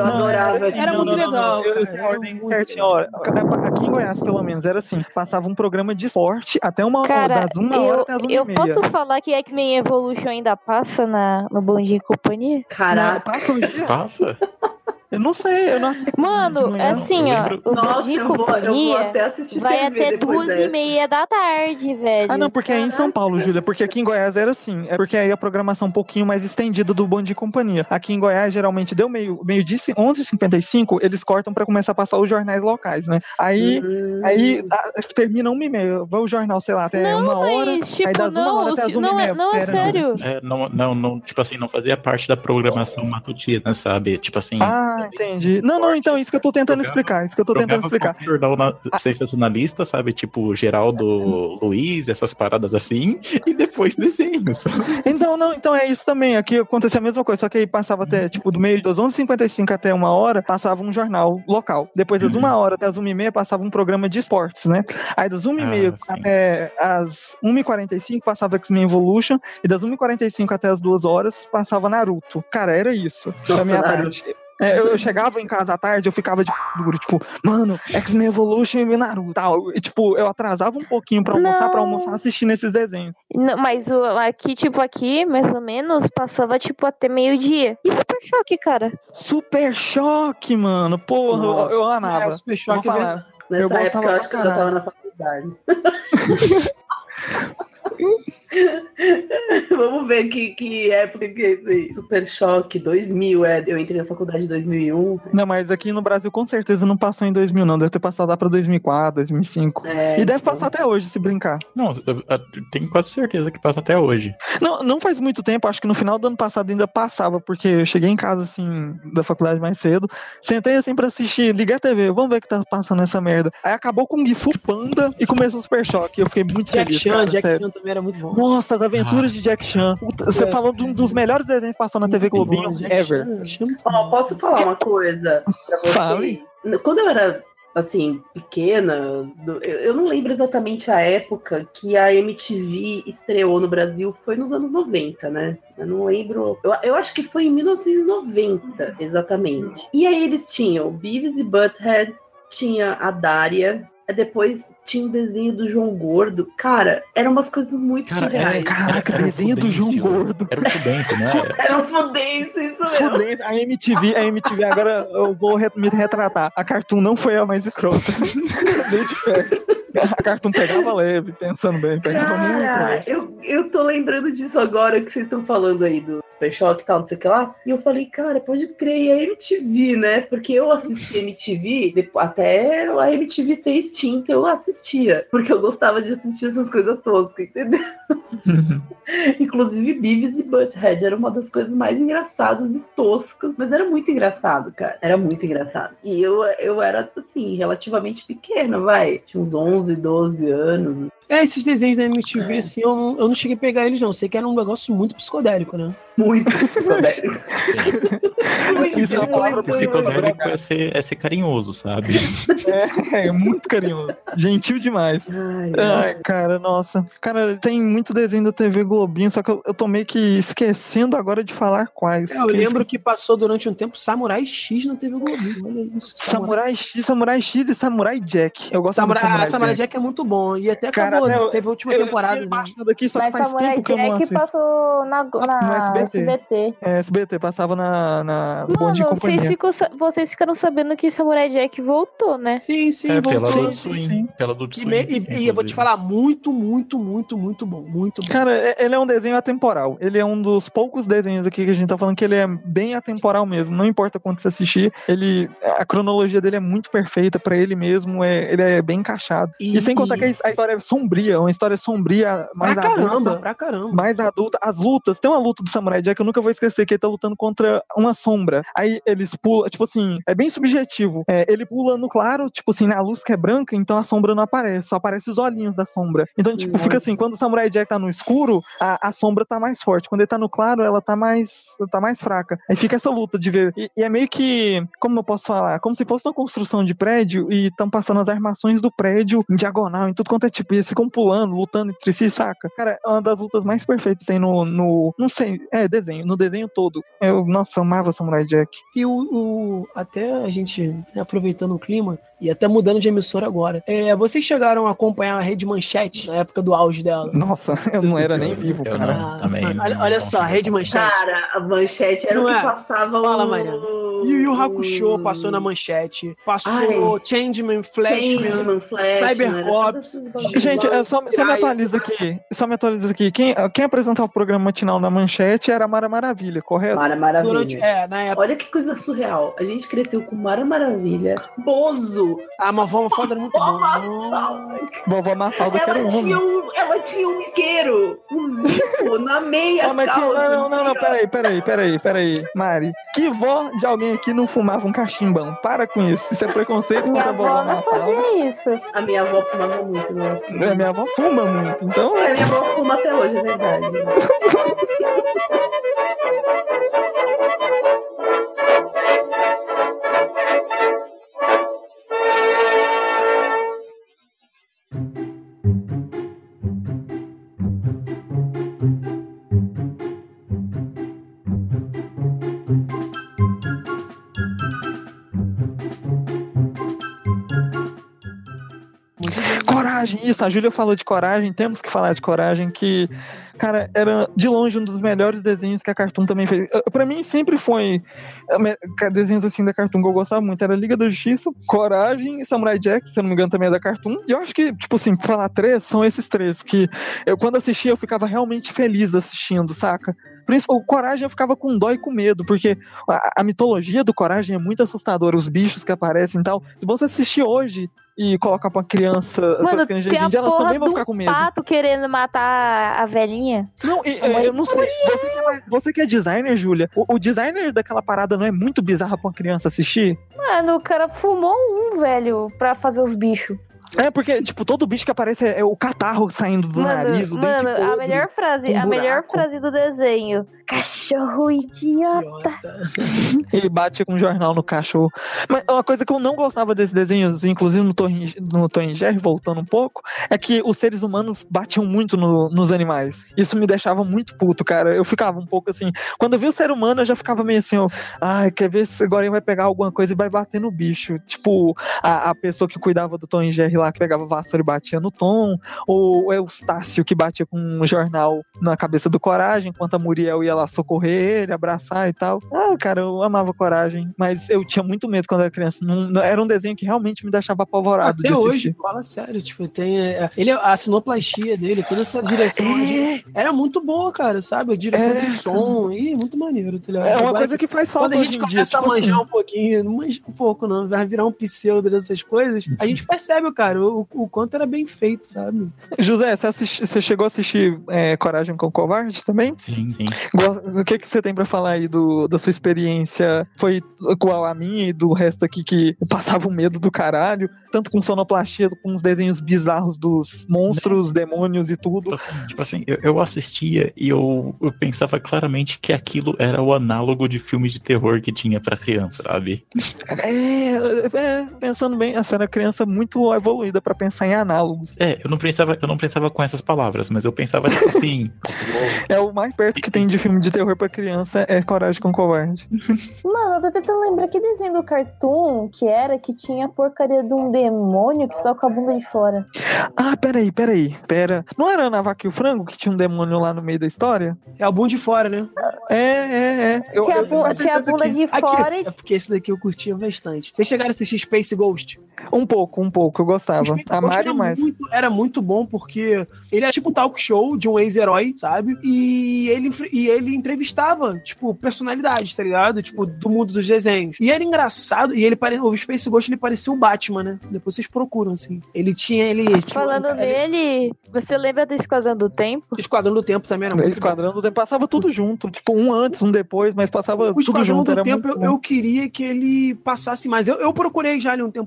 adorava.
Era
Não,
muito
não, não,
legal,
não, eu- eu
cara,
sei a
era
ordem
muito
certinha. Ó, aqui em Goiás, pelo menos, era assim: passava um programa de esporte até uma
Cara,
das uma hora
eu,
até as uma
eu
e meia.
posso falar que X-Men Evolution ainda passa na, no Bom Dia e Companhia?
Não,
Caraca.
passa um dia?
Passa.
Eu não sei, eu não assisto.
Mano,
de manhã.
assim,
eu
ó,
lembro-
o Bom
Nossa,
Dia e
eu vou, eu vou
Companhia
até assistir
vai
T V
até
depois
duas e
dessa.
meia da tarde, velho.
Ah, não, porque é em São Paulo, Júlia, porque aqui em Goiás era assim, é porque aí a programação é um pouquinho mais estendida do Bom Dia e Companhia. Aqui em Goiás, geralmente, deu meio, meio dia, onze e cinquenta e cinco, eles cortam pra começar a passar os jornais locais, né? Aí,
Hum.
aí a, termina uma e meia, vai o jornal, sei lá, até
Não,
uma hora,
mas, tipo,
aí das uma
não,
hora até as
se-
uma e
não, é,
meia.
não é
Pera, Júlia.
sério.
É, não, não, não, tipo assim, não fazia parte da programação matutina, sabe? Tipo assim.
Ah, entendi. Não, não, então, isso que eu tô tentando
Jogava-
explicar, isso que eu tô tentando
Jogava
explicar.
pouco jornal na- sensacionalista, sabe? Tipo, Geraldo Luiz, essas paradas assim, e depois desenhos.
Então, não, então é isso também. Aqui acontecia a mesma coisa, só que aí passava até, tipo, do meio das onze e cinquenta e cinco até uma hora, passava um jornal local. Depois das uma hora até as uma e meia, passava um programa de esportes, né? Aí das uma e meia
Ah, sim.
até as uma e quarenta e cinco, passava X-Men Evolution, e das uma e quarenta e cinco até as duas horas, passava Naruto. Cara, era isso.
Nossa,
a minha
Naruto.
tarde. É, eu, eu chegava em casa à tarde, eu ficava de p duro, tipo, mano, X-Men Evolution e Naruto tal. E, tipo, eu atrasava um pouquinho pra almoçar,
Não.
pra almoçar assistindo esses desenhos.
Não, mas o, aqui, tipo, aqui, mais ou menos, passava, tipo, até meio-dia. E Super Choque, cara.
Super Choque, mano. Porra, eu, eu amava.
É, o Super
Eu vou
Choque é
falar.
Nessa
Eu
época
gostava
eu
pra
acho que eu já tava
caralho.
na faculdade. Vamos ver que, que época que é isso aí. Super Choque, dois mil, é. Eu entrei na faculdade em dois mil e um.
Não, mas aqui no Brasil com certeza não passou em dois mil, não. Deve ter passado lá pra dois mil e quatro, dois mil e cinco.
É,
E deve
então.
passar até hoje, se brincar.
Não, eu- eu tenho quase certeza que passa até hoje.
Não, não faz muito tempo, acho que no final do ano passado ainda passava, porque eu cheguei em casa, assim, da faculdade mais cedo, sentei, assim, pra assistir, liguei a T V, vamos ver o que tá passando essa merda. Aí acabou com o Kung Fu Panda e começou o Super Choque. Eu fiquei muito
Jack
feliz,
Chan,
cara,
Jack
sério.
Chan também era muito bom.
Nossa, as aventuras
Ah.
de Jack Chan. Puta, Você
É.
falou de um dos melhores desenhos que passou na T V
Muito bom,
Globinho
Jack
ever.
Chan, Jack Chan é muito
Ó,
bom.
posso falar uma coisa pra vocês?
Fale.
Quando eu era, assim, pequena, do- eu eu não lembro exatamente a época que a M T V estreou no Brasil, foi nos anos noventa, né? Eu não lembro. Eu, eu acho que foi em mil novecentos e noventa, exatamente. E aí eles tinham Beavis e Butthead, tinha a Daria, aí depois tinha um desenho do João Gordo. Cara, eram umas coisas muito
Cara,
surreais.
é-
Caraca,
Era o
desenho do João
Fudêncio.
Gordo.
Era o Fudêncio, né?
Era um fudense, isso mesmo.
Fudência, a M T V, a M T V, agora eu vou re- me retratar. A Cartoon não foi a mais escrota. Nem de perto. A Cartoon pegava leve, pensando bem, pegava muito
Cara,
leve.
eu, eu tô lembrando disso agora que vocês estão falando aí do Super Choque e tal, não sei o que lá. E eu falei, cara, pode crer, e a M T V, né? Porque eu assisti M T V, depo- até a M T V ser extinta, eu assistia. Porque eu gostava de assistir essas coisas toscas, entendeu? Inclusive, Beavis e Butthead era uma das coisas mais engraçadas e toscas, mas era muito engraçado, cara. Era muito engraçado. E eu, eu era, assim, relativamente pequena, vai. Tinha uns onze, doze anos.
É, esses desenhos da M T V,
É.
assim, eu não, eu não cheguei a pegar eles, não. Sei que era um negócio muito psicodélico, né?
Muito psicodélico. Muito
Isso é uma palavra
Psicodélico é ser, é ser carinhoso, sabe?
É, muito carinhoso. Gentil demais.
Ai,
Ai, cara, nossa. Cara, tem muito desenho da T V Globinho, só que eu, eu tô meio que esquecendo agora de falar quais.
É, eu
Que
lembro
esque-
que passou durante um tempo Samurai X na T V Globinho. Olha isso.
Samurai X, Samurai X e Samurai Jack. Eu gosto
Samurai,
muito de
ah,
Samurai,
Samurai
Jack.
Jack é muito bom. E até
Cara,
acabou,
até
né?
eu-
Teve a última
Eu
temporada.
tinha
né?
baixado aqui, só que
Mas
faz
Samurai
tempo que eu não
Jack
assisto.
passou na, na
S B T.
S B T.
É, S B T, passava na, na no Bom Dia e
Mano,
Companhia.
vocês, ficam, sa- vocês ficaram sabendo que Samurai Jack voltou, né?
Sim, sim,
É, pela
voltou.
Adult
sim,
Swim.
sim.
Pela Adult
E,
Swim.
me- e- e eu vou te
inclusive.
falar, muito, muito, muito, muito bom. Muito bom.
Cara, é- ele é um desenho atemporal. Ele é um dos poucos desenhos aqui que a gente tá falando que ele é bem atemporal mesmo. Não importa quando você assistir, ele, a cronologia dele é muito perfeita pra ele mesmo. É, ele é bem encaixado. E,
E-
sem contar
e-
que a história é sombria, uma história sombria, mais
pra caramba,
adulta.
pra caramba.
Mais adulta, as lutas, tem uma luta do Samurai Jack que eu nunca vou esquecer, que ele tá lutando contra uma sombra. Aí eles pulam, tipo assim, é bem subjetivo. É, ele pula no claro, tipo assim, na luz que é branca, então a sombra não aparece, só aparece os olhinhos da sombra. Então, tipo,
Nossa.
fica assim, quando o Samurai Jack tá no escuro, a, a sombra tá mais forte. Quando ele tá no claro, ela tá mais, tá mais fraca. Aí fica essa luta de ver. E, e é meio que, como eu posso falar, como se fosse uma construção de prédio e estão passando as armações do prédio em diagonal, em tudo quanto é tipo, e eles ficam pulando, lutando entre si, saca? Cara, é uma das lutas mais perfeitas que tem no, no não sei, é desenho, no desenho todo. Eu, nossa, eu amava Samurai Jack. Jack.
E o, o até a gente, né, aproveitando o clima, e até mudando de emissora agora. É, vocês chegaram a acompanhar a Rede Manchete na época do auge dela?
Nossa, eu não era nem vivo,
Eu
cara.
não, também.
Olha,
não,
olha
não,
só, a Rede
não.
Manchete.
Cara, a Manchete era
Não
o que
é?
passava
Fala,
o...
Mariana. Yu Yu Hakusho passou na Manchete. Passou
Ai.
Changeman, Flashman,
Changeman, Flashman,
Cybercops.
era tudo-
Gente, é, só, só me
Jiraiya.
atualiza aqui. Só me atualiza aqui. Quem, quem apresentava o programa matinal na Manchete era a Mara Maravilha, correto?
Mara
Durante,
Maravilha.
é, na época.
Olha que coisa surreal. A gente cresceu com Mara Maravilha, Bozo.
A Mavó Mafalda era muito
Ó,
bom.
Mafalda.
Vovó Mafalda, que era
Ela
um homem.
tinha um, ela tinha um isqueiro, um zipo na meia
Ah, mas que,
calça.
não, não, não,
assim, ó.
peraí, peraí, peraí, peraí. Mari, que vó de alguém aqui não fumava um cachimbão? Para com isso. Isso é preconceito
Minha
contra a vovó
avó não
Mafalda.
fazia isso.
A minha avó fumava muito, nossa.
É, minha avó fuma muito, então.
A minha avó fuma até hoje, é verdade.
Coragem, isso, a Júlia falou de Coragem, temos que falar de Coragem, que, cara, era de longe um dos melhores desenhos que a Cartoon também fez. Eu- Pra mim sempre foi eh, me- desenhos assim da Cartoon que eu gostava muito, era Liga da Justiça, Coragem e Samurai Jack, se eu não me engano também é da Cartoon, e eu acho que, tipo assim, pra falar três, são esses três, que eu quando assistia eu ficava realmente feliz assistindo, saca? Principal- O Coragem eu ficava com dó e com medo, porque a, a mitologia do Coragem é muito assustadora, os bichos que aparecem e tal. Se você assistir hoje e colocar pra criança,
Mano,
pras crianças de
tem
hoje em
a
dia, elas
porra
também vão
do
ficar com medo.
pato querendo matar a velhinha.
Não, e, é, eu não sei. Você que é, você que é designer, Júlia, o, o designer daquela parada não é muito bizarro pra uma criança assistir?
Mano, o cara fumou um, velho, pra fazer os bichos.
É, porque, tipo, todo bicho que aparece é, é o catarro saindo do
Mano,
nariz, o dente
mano, a
podre.
melhor frase,
um
a melhor
buraco.
frase do desenho. Cachorro idiota.
Ele bate com um jornal no cachorro. Mas uma coisa que eu não gostava desses desenhos, inclusive no Tom, no Tom e Jerry, voltando um pouco, é que os seres humanos batiam muito no- nos animais. Isso me deixava muito puto, cara. Eu ficava um pouco assim. Quando eu vi o ser humano, eu já ficava meio assim, ó, ai, quer ver se agora ele vai pegar alguma coisa e vai bater no bicho. Tipo, a, a pessoa que cuidava do Tom e Jerry lá, que pegava vassoura e batia no Tom, ou o Eustácio que batia com um jornal na cabeça do Coragem, enquanto a Muriel ia lá socorrer ele, abraçar e tal. Ah, cara, eu amava Coragem, mas eu tinha muito medo quando era criança. Não, não- era um desenho que realmente me deixava apavorado
Até
de assistir.
hoje, fala sério, tipo, tem. é, ele, a sinoplastia dele, toda essa direção
É,
era muito boa, cara, sabe? A direção
É.
do som, e muito maneiro, tá ligado?
é uma
Agora,
coisa que faz
quando
falta
a
hoje
gente
em dia.
começa
Tipo
a manjar
assim,
um pouquinho, não manja um pouco, não, vai virar um pseudo dessas coisas, a gente percebe, cara, o, o quanto era bem feito, sabe?
José, você, assisti- você chegou a assistir é, Coragem com Covarde também?
Sim, sim.
Go- O que, que você tem pra falar aí do, da sua experiência? Foi igual a minha e do resto aqui que passava o medo do caralho, tanto com sonoplastia, com os desenhos bizarros dos monstros, demônios e tudo.
Tipo assim, tipo assim, eu, eu assistia e eu, eu pensava claramente que aquilo era o análogo de filmes de terror que tinha pra criança, sabe?
É, é, pensando bem, essa era criança muito evoluída pra pensar em análogos.
É, eu não pensava, eu não pensava com essas palavras, mas eu pensava tipo assim,
É o mais perto que tem de filme de terror pra criança é Coragem com Covarde.
Mano, eu tô tentando lembrar que desenho do Cartoon que era que tinha a porcaria de um demônio que ficava com a bunda de fora.
Ah, peraí, peraí, pera. Não era na Vaca e o Frango que tinha um demônio lá no meio da história?
É o bom de fora, né?
É, é, é. Eu,
tinha, a
eu tenho
bu-
quase
tinha a
certeza
bunda
que-
de
Aqui,
fora
é
e
porque esse daqui eu curtia bastante. Vocês chegaram a assistir Space Ghost?
Um pouco, um pouco, eu gostava.
Space
A
Ghost
Mari
era
mais.
muito, era muito bom porque ele era tipo um talk show de um ex-herói, sabe? E ele, e ele entrevistava, tipo, personalidades, tá ligado? Tipo, do mundo dos desenhos. E era engraçado, e ele pare... o Space Ghost ele parecia o Batman, né? Depois vocês procuram, assim. Ele tinha, ele... Tipo,
falando
ele...
nele, você lembra do Esquadrão do Tempo?
Esquadrão do Tempo também era muito
Esquadrão do Tempo passava tudo junto, tipo um antes, um depois, mas passava
O
tudo
Esquadrão
junto.
do
Era
Tempo,
muito
eu,
bom.
eu queria que ele passasse mais. Eu, eu procurei já ali um tempo atrás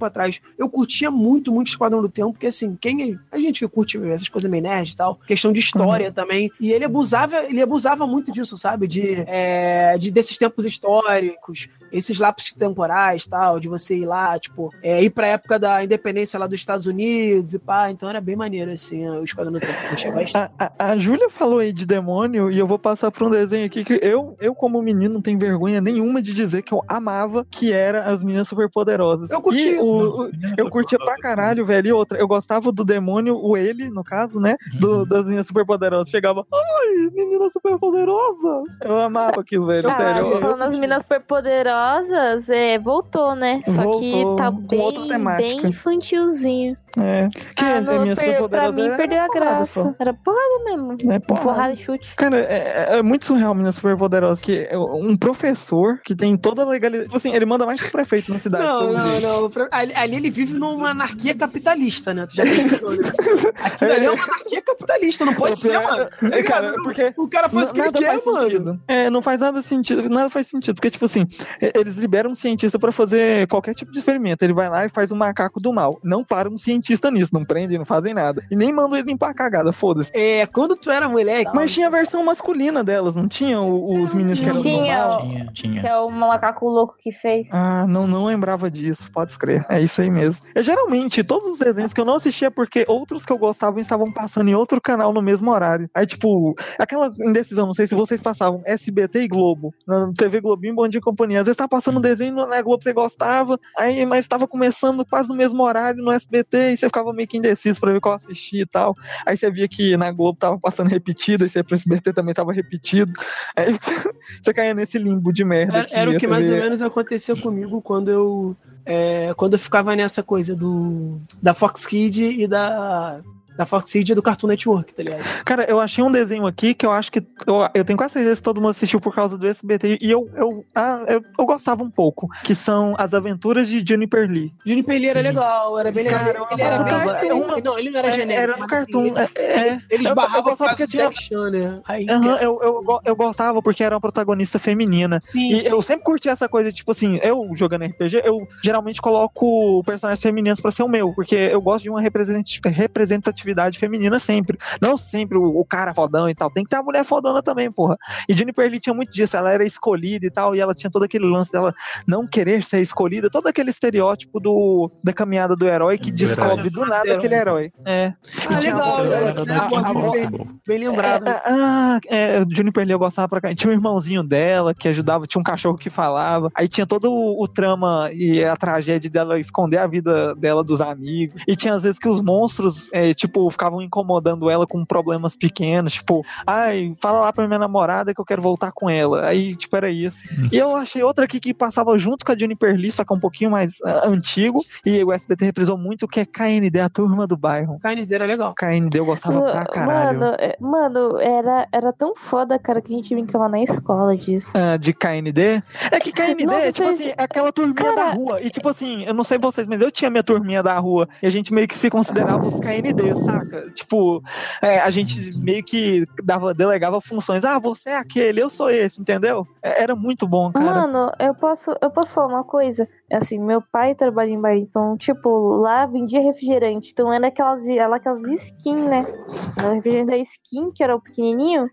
eu curtia muito, muito Esquadrão do Tempo, porque assim, quem a gente que curte essas coisas meio nerd e tal, questão de história uhum. também, e ele abusava, ele abusava muito disso, sabe? De, é, de desses tempos históricos, esses lapsos temporais tal, de você ir lá, tipo, é, ir pra época da independência lá dos Estados Unidos e pá, então era bem maneiro, assim, o Esquadrão do Tempo.
A, a, a Júlia falou aí de demônio, e eu vou passar pra um desenho aqui que eu, eu como menino, não tenho vergonha nenhuma de dizer que eu amava, que era As Meninas Superpoderosas.
Eu curti.
E o, o, eu curtia pra caralho, velho, e outra, eu gostava do demônio, o ele, no caso, né, do, das Meninas Superpoderosas. Chegava, ai, Meninas Superpoderosas. Eu amava aquilo, velho,
ah,
sério. Eu,
falando das Meninas Superpoderosas, é, voltou, né? Só
voltou,
que tá
com
bem,
outra temática.
bem infantilzinho.
É. Que
ah,
é,
no,
Meninas
per,
Superpoderosas
pra mim,
era
perdeu a graça.
Só.
Era porrada mesmo.
É porrada.
Porrada e chute.
Cara, é, é muito surreal Meninas Superpoderosas, que é um professor que tem toda a legalidade. Tipo assim, ele manda mais que o prefeito na cidade.
Não, não, não. Ali, ali ele vive numa anarquia capitalista, né? Tu já pensou, né? Aquilo ali é uma anarquia capitalista, não pode ser, mano.
É, cara, porque
o cara faz o que ele quer, mano.
Sentido. É, não faz nada sentido, nada faz sentido, porque, tipo assim, eles liberam um cientista pra fazer qualquer tipo de experimento, ele vai lá e faz um macaco do mal, não para um cientista nisso, não prendem, não fazem nada, e nem mandam ele limpar a cagada, foda-se.
É, quando tu era moleque...
Mas tinha a versão masculina delas, não tinha os meninos que eram do mal?
Tinha, tinha. Que é o macaco louco que fez.
Ah, não, não lembrava disso, pode escrever, é isso aí mesmo. É, geralmente, todos os desenhos que eu não assistia porque outros que eu gostava estavam passando em outro canal no mesmo horário. Aí, tipo, aquela indecisão, não sei se vocês passavam S B T e Globo, na T V Globinho, Bom Dia e Companhia. Às vezes tá passando um desenho na Globo que você gostava, aí, mas tava começando quase no mesmo horário no S B T, e você ficava meio que indeciso pra ver qual assistir e tal. Aí você via que na Globo tava passando repetido, e você pro S B T também tava repetido. Aí você caía nesse limbo de merda.
Era, era o que mais ou menos aconteceu comigo quando eu é, quando eu ficava nessa coisa do da Fox Kids e da da Fox Kids e do Cartoon Network, tá ligado?
Cara, eu achei um desenho aqui que eu acho que eu, eu tenho quase certeza que todo mundo assistiu por causa do S B T, e eu eu, ah, eu eu gostava um pouco, que são As Aventuras de Juniper Lee.
Juniper Lee era legal, era bem legal.
Cara,
ele era bem
é uma,
não, ele não era genérico.
Era no Cartoon. Assim, é, é,
eles
eu,
barravam
eu gostava porque tinha.
Né? Aí,
uhum, eu, eu, eu gostava porque era uma protagonista feminina.
Sim,
e
sim.
eu sempre curti essa coisa, tipo assim, eu jogando R P G, eu geralmente coloco personagens femininos pra ser o meu, porque eu gosto de uma representatividade feminina sempre. Não sempre o, o cara fodão e tal. Tem que ter a mulher fodona também, porra. E Juniper Lee tinha muito disso. Ela era escolhida e tal, e ela tinha todo aquele lance dela não querer ser escolhida. Todo aquele estereótipo do, da caminhada do herói que do descobre herói. do nada aquele herói. É.
Ah,
e tinha
legal,
a,
é, é, a, a, bem, bem lembrado.
É, ah, é, Juniper Lee eu gostava pra cá. Tinha um irmãozinho dela que ajudava, tinha um cachorro que falava. Aí tinha todo o, o trama e a tragédia dela esconder a vida dela dos amigos. E tinha às vezes que os monstros, é, tipo, ficavam incomodando ela com problemas pequenos, tipo, ai, fala lá pra minha namorada que eu quero voltar com ela. Aí, tipo, era isso. Hum. E eu achei outra aqui que passava junto com a Juniper Lee, só que é um pouquinho mais uh, antigo, e o S B T reprisou muito, que é K N D, a Turma do Bairro.
K N D era legal.
K N D eu gostava uh, pra caralho.
Mano, mano era, era tão foda, cara, que a gente brincava na escola disso.
Uh, de K N D? É que K N D, Nossa, tipo vocês... assim, é aquela turminha cara... da rua. E tipo assim, eu não sei vocês, mas eu tinha minha turminha da rua, e a gente meio que se considerava os K N D, saca? Tipo, É, a gente meio que dava, delegava funções. Ah, você é aquele, eu sou esse, entendeu? É, era muito bom, cara.
Mano, eu posso, eu posso falar uma coisa? Assim, meu pai trabalha em bar, então, tipo, lá vendia refrigerante. Então era aquelas, era aquelas skins, né? O refrigerante da skin, que era o pequenininho.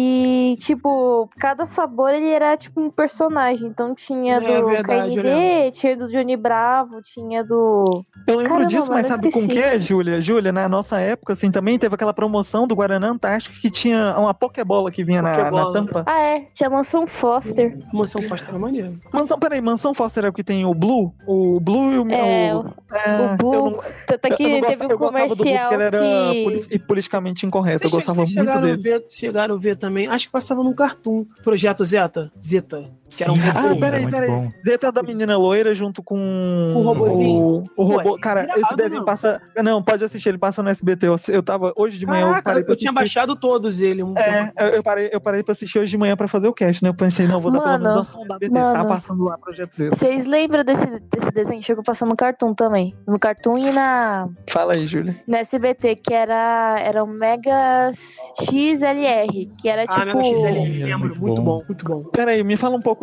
E, tipo, cada sabor ele era, tipo, um personagem. Então tinha do é verdade, K N D, tinha do Johnny Bravo, tinha do...
Eu lembro Caramba, disso, mas sabe com o que, Júlia? Júlia, na nossa época, assim, também teve aquela promoção do Guaraná Antártica que tinha uma Pokébola que vinha na, na tampa.
Ah, é? Tinha a Mansão Foster.
A Mansão Foster era maneiro.
Mansão, peraí, Mansão Foster é o que tem o Blue? O Blue e o...
É, o,
é,
o Blue. Tanto que teve
gosto,
um comercial
do Blue porque ele era
que...
poli- politicamente incorreto. Vocês, eu gostava muito dele.
Ver, chegaram a ver também, acho que passava num Cartoon, Projeto Zeta. Zeta. Que era um
robô. Ah, peraí, peraí. Zeta da menina loira junto com
o robôzinho.
O, o robô. Ué, cara, virado, esse desenho não. passa... Não, pode assistir, ele passa no S B T. Eu, eu tava... Hoje de manhã
Caraca,
eu parei
eu
pra
tinha baixado todos ele. Um
é, eu, eu, parei, eu parei pra assistir hoje de manhã pra fazer o cast, né? Eu pensei, não, vou dar
mano,
pelo menos a sonda B T. Tá passando lá Projeto Zeta.
Vocês lembram desse, desse desenho que chegou passando no Cartoon também? No Cartoon e na...
Fala aí, Júlia.
No S B T, que era, era o Mega X L R, que era tipo...
Ah, Mega X L R, lembro. Muito bom, muito bom.
Pera aí, me fala um pouco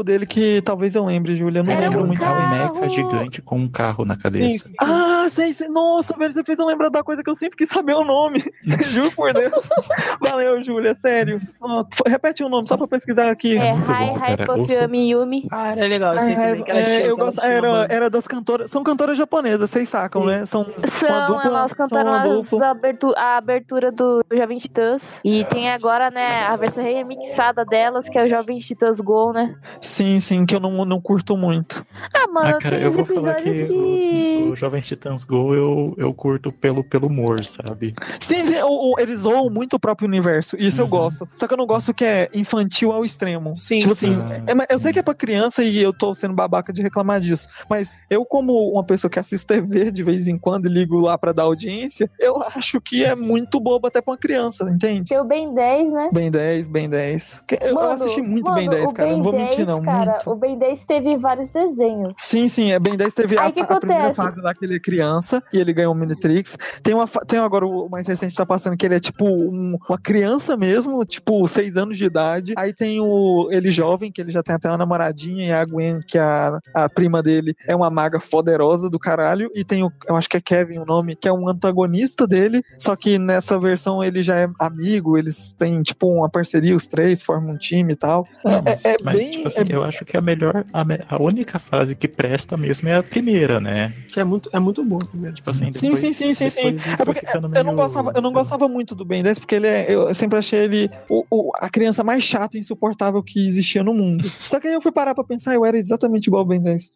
boneco dele que talvez eu lembre, Júlia. Não
Era
lembro
um
muito
carro.
bem.
É um mecha gigante com um carro na cabeça.
Sim.
Ah, sei, sei. Nossa, velho, você fez eu lembrar da coisa que eu sempre quis saber o nome. Juro por Deus. Valeu, Júlia, sério. Ah, repete o nome só pra pesquisar aqui.
É,
muito
Hi
bom,
Hi
cara.
Gofiami Yumi.
Ah, era legal. Eu sei
É,
também que ela
é,
tinha-
eu
que ela
gosto,
tinha
era,
uma-
era das cantoras. São cantoras japonesas, vocês sacam,
Sim.
né? São
São,
uma dupla.
elas
são
cantaram
uma
as
dupla.
abertu a abertura do Jovem Titãs. E tem agora, né, a versão remixada delas, que é o Jovem Titãs Go, né?
Sim, sim, que eu não, não curto muito.
Ah, mano,
Ah, cara,
tem
eu
uns
vou falar
episódios
que
que...
o, o Jovens Titãs Go eu, eu curto pelo, pelo humor, sabe?
Sim, sim, o- o- eles zoam muito o próprio universo. Isso eu
Uhum.
gosto. Só que eu não gosto que é infantil ao extremo.
Sim,
tipo
sim.
assim, é- mas eu sei que é pra criança e eu tô sendo babaca de reclamar disso. Mas eu, como uma pessoa que assiste T V de vez em quando e ligo lá pra dar audiência, eu acho que é muito bobo até pra uma criança, entende?
Tem o Ben dez, né?
Ben dez, Ben dez. Que- Eu, eu
Mano,
assisti muito
mano,
Ben dez,
o
cara. Eu não vou
Ben
mentir,
dez,
não.
cara,
Muito.
o Ben dez teve vários desenhos.
Sim, sim, é Ben dez teve a,
Aí, que
fa- a primeira
acontece?
fase lá que ele é criança e ele ganhou o Minitrix. Tem, uma, fa- tem agora o mais recente que tá passando que ele é tipo um- uma criança mesmo, tipo seis anos de idade. Aí tem o ele jovem, que ele já tem até uma namoradinha, e a Gwen, que é a, a prima dele, é uma maga poderosa do caralho. E tem o, eu acho que é Kevin o nome, que é um antagonista dele, só que nessa versão ele já é amigo, eles têm tipo uma parceria, os três formam um time e tal.
Não,
É-
mas,
é, é
mas,
bem...
tipo assim,
é-
eu acho que a melhor, a, me- a única fase que presta mesmo é a primeira, né?
Que é muito, é muito bom primeiro.
Tipo assim,
Sim,
depois-
sim, sim, sim, sim.
depois
É
vai
porque
ficando
eu não
meio,
gostava, eu não
sei lá.
gostava muito do Ben dez, porque ele é, eu sempre achei ele o, o- a criança mais chata e insuportável que existia no mundo. Só que aí eu fui parar pra pensar, eu era exatamente igual ao Ben dez.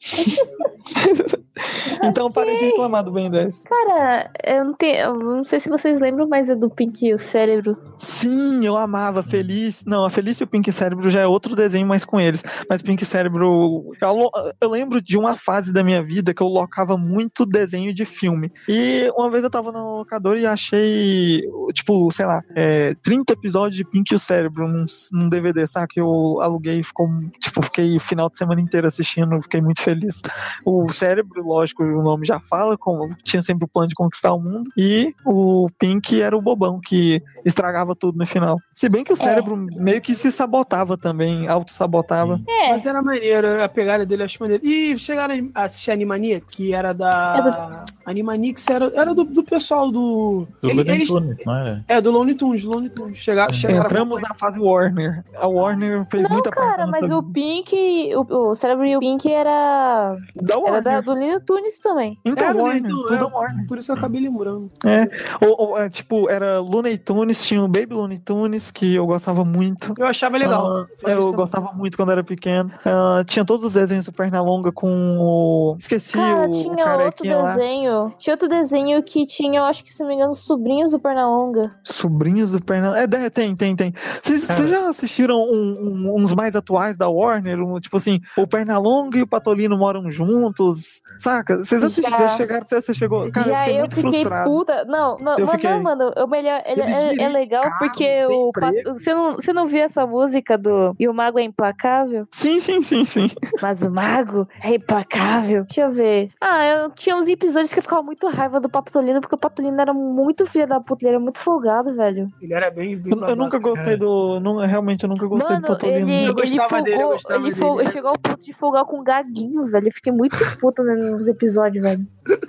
Então parei de reclamar do Ben dez.
Cara, eu não, tenho, eu não sei se vocês lembram, mas é do Pink e o Cérebro.
Sim, eu amava Feliz. Não, a Feliz e o Pink Cérebro já é outro desenho, mas com eles. Mas Pink Cérebro. Eu, lo- eu lembro de uma fase da minha vida que eu locava muito desenho de filme. E uma vez eu tava no locador e achei, tipo, sei lá, é, trinta episódios de Pink e o Cérebro num, num D V D, sabe? Que eu aluguei e ficou, tipo, fiquei o final de semana inteiro assistindo, fiquei muito feliz. O Cérebro, lógico, o nome já fala, como tinha sempre o plano de conquistar o mundo. E o Pink era o bobão que estragava tudo no final. Se bem que o Cérebro meio que se sabotava também, auto-sabotava.
É,
Mas era maneiro, a pegada dele eu acho maneiro. E chegaram a assistir Animaniacs, que era da. Animaniacs era, era do, do pessoal do.
Do
ele-
Looney
eles-
Tunes, não é?
É, do Looney Tunes, do Looney Tunes. Chegaram, chegaram a-
Entramos na fase Warner. A Warner fez
não,
muita parte
cara,
da
mas
nossa
o Pink, o, o Cérebro e o Pink era,
da
era
Warner.
da, do Looney Tunes também.
Então,
É, do
Warner,
Looney Tunes,
tudo
é.
Warner.
Por isso eu acabei lembrando.
Ou, ou, é, tipo, era Looney Tunes, tinha o Baby Looney Tunes, que eu gostava muito.
Eu achava legal.
Ah, eu gostava muito quando era pequeno. Ah, tinha todos os desenhos do Pernalonga com o. Esqueci
Cara,
o
tinha outro
carequinha lá.
desenho. Tinha outro desenho que tinha, eu acho que se não me engano, sobrinhos do Pernalonga.
Sobrinhos do Pernalonga. É, de- tem, tem, tem. Vocês
Cara.
vocês já assistiram um- um- uns mais atuais da Warner? Um, tipo assim, o Pernalonga e o Patolino moram juntos, saca? Vocês assistiram?
Já.
Vocês chegaram, você chegou. Cara, eu
Já
fiquei
eu
muito
fiquei
frustrado.
puta. Não, não,
Eu
mas
fiquei.
não, mano. O melhor. Ele,
Eles
é, é
diriam
legal
carro,
porque
tem
o. pa-
emprego.
Você não, você não viu essa música do. E o Mago é Implacável?
Sim, sim, sim, sim.
Mas o Mago é implacável. Deixa eu ver. Ah, eu tinha uns episódios que eu ficava muito raiva do Patolino, porque o Patolino era muito filho da puta, ele era muito folgado, velho.
Ele era bem. bem
Eu, eu nunca
babaca.
gostei do. Não, realmente, eu nunca gostei do
Mano,
Patolino.
ele,
Eu
ele
gostava dele, eu
folgou.
gostava
Ele
dele.
folgou, chegou ao ponto de folgar com o Gaguinho, velho. Eu fiquei muito puta né, nos episódios, velho.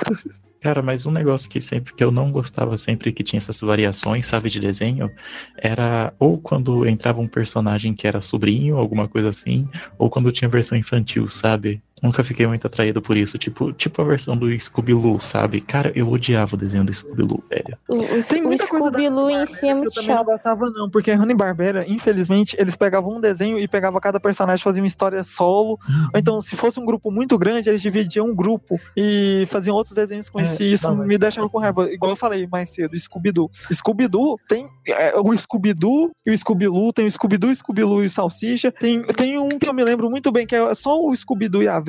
Cara, mas um negócio que sempre que eu não gostava sempre que tinha essas variações, sabe, de desenho, era ou quando entrava um personagem que era sobrinho, alguma coisa assim, ou quando tinha versão infantil, sabe? Nunca fiquei muito atraído por isso, tipo, tipo a versão do Scooby-Doo, sabe? Cara, eu odiava o desenho do Scooby-Doo, velho.
O, o,
Tem
o
muita coisa da
Scooby-Doo em
Hanna-Barbera
si é
que eu
muito
também não
chato.
gostava, não, porque a Hanna-Barbera, infelizmente, eles pegavam um desenho e pegavam cada personagem, faziam uma história solo. Ou então, se fosse um grupo muito grande, eles dividiam um grupo e faziam outros desenhos com
É,
isso. E isso
não, mas-
me deixava com raiva. Igual eu falei mais cedo, Scooby-Doo. Scooby-Doo tem é, o Scooby-Doo e o Scooby-Loo, tem o Scooby-Doo, Scooby-Loo e o Salsicha. Tem, tem um que eu me lembro muito bem, que é só o Scooby-Doo e a Velma.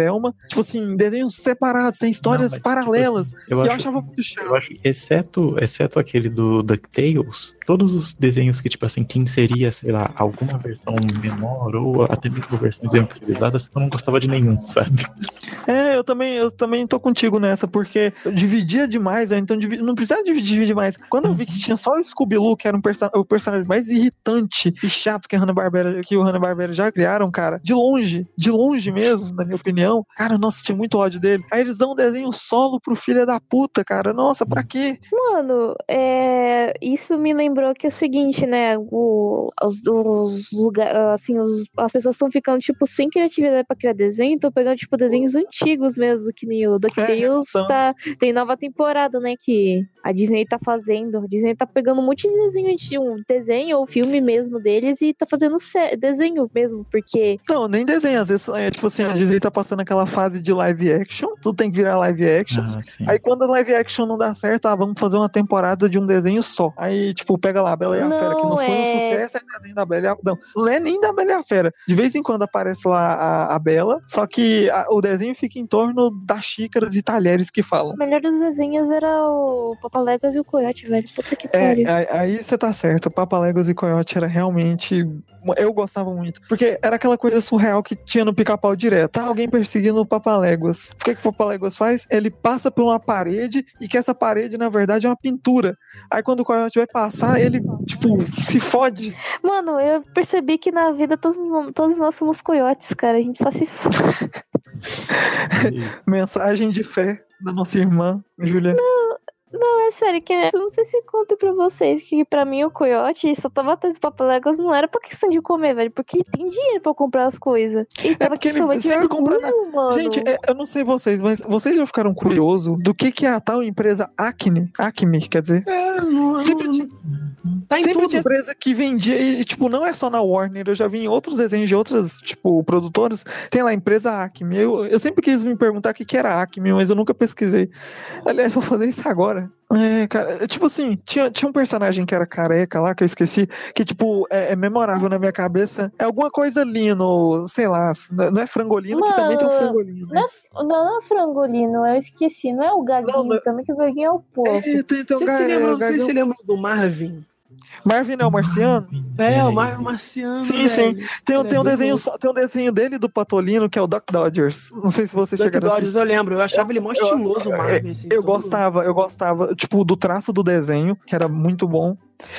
Velma. Tipo assim, desenhos separados, tem histórias
Não, mas,
paralelas.
tipo assim, eu
e
acho,
eu achava muito chato.
Eu acho que, exceto, exceto aquele do DuckTales, todos os desenhos que, tipo assim, que inseria, sei lá, alguma versão menor ou até mesmo versões utilizadas, eu não gostava de nenhum, sabe?
É, eu também, eu também tô contigo nessa, porque eu dividia demais, né? Então divi- não precisava dividir demais. Quando eu vi que tinha só o Scooby-Doo, que era um perso- o personagem mais irritante e chato que a Hanna-Barbera, que o Hanna-Barbera já criaram, cara, de longe, de longe mesmo, na minha opinião, cara, nossa, tinha muito ódio dele. Aí eles dão um desenho solo pro filho da puta, cara, nossa, pra quê?
Mano, é, isso me lembrou que é o seguinte, né? O, os, os lugares, assim, os, as pessoas estão ficando, tipo, sem criatividade pra criar desenho, estão pegando, tipo, desenhos antigos mesmo, que nem o DuckTales
É, então.
tá, tem nova temporada, né? Que a Disney tá fazendo. A Disney tá pegando um monte de desenho antigo, um desenho ou filme mesmo deles e tá fazendo sé- desenho mesmo, porque.
Não, nem desenho, às vezes, é, tipo assim, a Disney tá passando aquela fase de live action, tudo tem que virar live action.
Ah, sim.
Aí quando a live action não dá certo, ah, vamos fazer uma temporada de um desenho só. Aí, tipo, pega lá a Bela e a
Não,
Fera, que não foi um
é-
sucesso, é desenho da Bela e a... Não, não é nem da Bela e a Fera. De vez em quando aparece lá a, a Bela, só que a- o desenho fica em torno das xícaras e talheres que falam.
O melhor dos desenhos era o Papaléguas e o Coiote, velho. Puta que pariu.
É, aí- aí você tá certo, Papaléguas e Coyote era realmente... Eu gostava muito, porque era aquela coisa surreal que tinha no Pica-Pau direto. Tá alguém perseguindo o Papaléguas. O que, que o Papaléguas faz? Ele passa por uma parede e que essa parede, na verdade, é uma pintura. Aí quando o Coyote vai passar, ele, tipo, se fode.
Mano, eu percebi que na vida todos, todos nós somos coiotes, cara. A gente só se fode.
Mensagem de fé da nossa irmã, Julia.
Não, é sério, que eu não sei se conta pra vocês que pra mim o Coiote só tava atrás do Papaléguas não era pra questão de comer, velho, porque ele tem dinheiro pra comprar as coisas. Ele tava
porque ele
questão de
sempre compra
orgulho, mano.
Gente, é, eu não sei vocês, mas vocês já ficaram curiosos do que, que é a tal empresa Acme? Acme, quer dizer?
É, não,
Sempre
não,
tinha-
tá em
Sempre
tudo.
tinha empresa que vendia, e tipo, não é só na Warner, eu já vi em outros desenhos de outras, tipo, produtoras, tem lá a empresa Acme. Eu, eu sempre quis me perguntar o que, que era Acme, mas eu nunca pesquisei. Aliás, vou fazer isso agora. É, cara, tipo assim, tinha, tinha um personagem que era careca lá, que eu esqueci, que, tipo, é, é memorável na minha cabeça. É alguma coisa Lino, sei lá, não é Frangolino, que também tem um
Mano,
Frangolino.
Não, é- não, não é frangolino, eu esqueci. Não é o Gaguinho
Não, não-
também, que o Gaguinho é o porco.
É, tem, tem um
Vocês se
ga-
lembram,
ga-
vocês se lembram do Marvin?
Marvin é o Marciano?
É, o Mar Marciano.
Sim, sim.
velho.
Tem, um-
Ele
tem,
é
um
bem
desenho,
louco.
só- tem um desenho dele do Patolino, que é o Duck Dodgers. Não sei se vocês
Duck
chegaram a
Dodgers,
assistir.
eu lembro. Eu achava ele mó estiloso, o Marvin. Assim,
Eu
todo-
gostava, eu gostava, tipo, do traço do desenho, que era muito bom.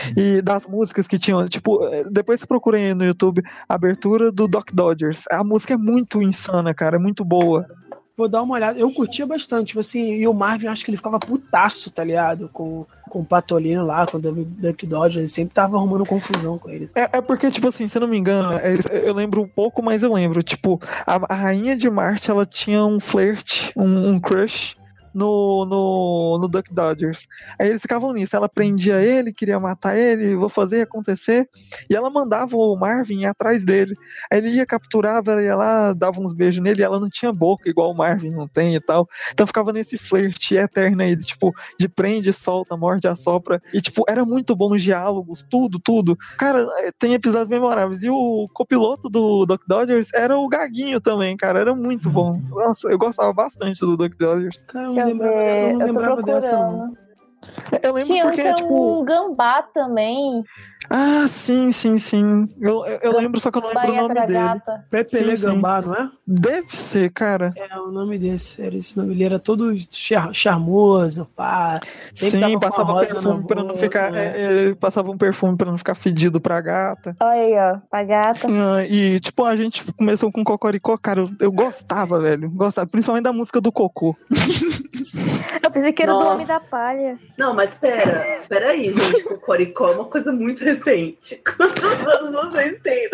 E das músicas que tinham, tipo, eh, depois você procura aí no YouTube a abertura do Duck Dodgers. A música é muito insana, cara, é muito boa.
Vou dar uma olhada. Eu curtia bastante, tipo assim, e o Marvin, acho que ele ficava putaço, tá ligado? Com, com o Patolino lá, com o Duck Dodgers, ele sempre tava arrumando confusão com ele.
É, é porque, tipo assim, se eu não me engano, é- eu lembro um pouco, mas eu lembro, tipo, a, a Rainha de Marte, ela tinha um flerte, um, um crush no, no, no Duck Dodgers. Aí eles ficavam nisso, ela prendia ele, queria matar ele, vou fazer acontecer, e ela mandava o Marvin ir atrás dele. Aí ele ia, capturava, ela ia lá, dava uns beijos nele, e ela não tinha boca, igual o Marvin não tem e tal. Então ficava nesse flerte eterno aí, tipo, de prende, solta, morde, assopra. E, tipo, era muito bom os diálogos, tudo, tudo. Cara, tem episódios memoráveis. E o copiloto do Duck Dodgers era o Gaguinho também, cara. Era muito bom. Nossa, eu gostava bastante do Duck Dodgers.
Cara, eu não
Quer
lembrava,
ver?
eu não
Eu tô
lembrava dessa, não.
procurando.
Eu lembro
Tinha um
porque,
que era
tipo...
um gambá também.
Ah, sim, sim, sim. Eu, eu, eu lembro, só que eu não lembro o
Baia
nome
pra
dele.
gata.
Pepe
Sim, sim.
Gambá, não é?
Deve ser, cara.
É o nome desse. Era esse nome. Ele era todo char charmoso, pá. Sempre tava
Sim,
com a
passava
rosa
perfume
na
pra não
boca,
ficar.
né?
É, é, passava um perfume pra não ficar fedido pra gata.
Olha aí, ó. Pra gata.
Ah, e, tipo, a gente começou com Cocoricó, cara. Eu, eu gostava, velho. Gostava, principalmente da música do Cocô.
Eu pensei que era do
Nossa.
Homem da Palha.
Não, mas pera, pera aí, gente. Cocoricó é uma coisa muito recente. Quantos anos vocês têm?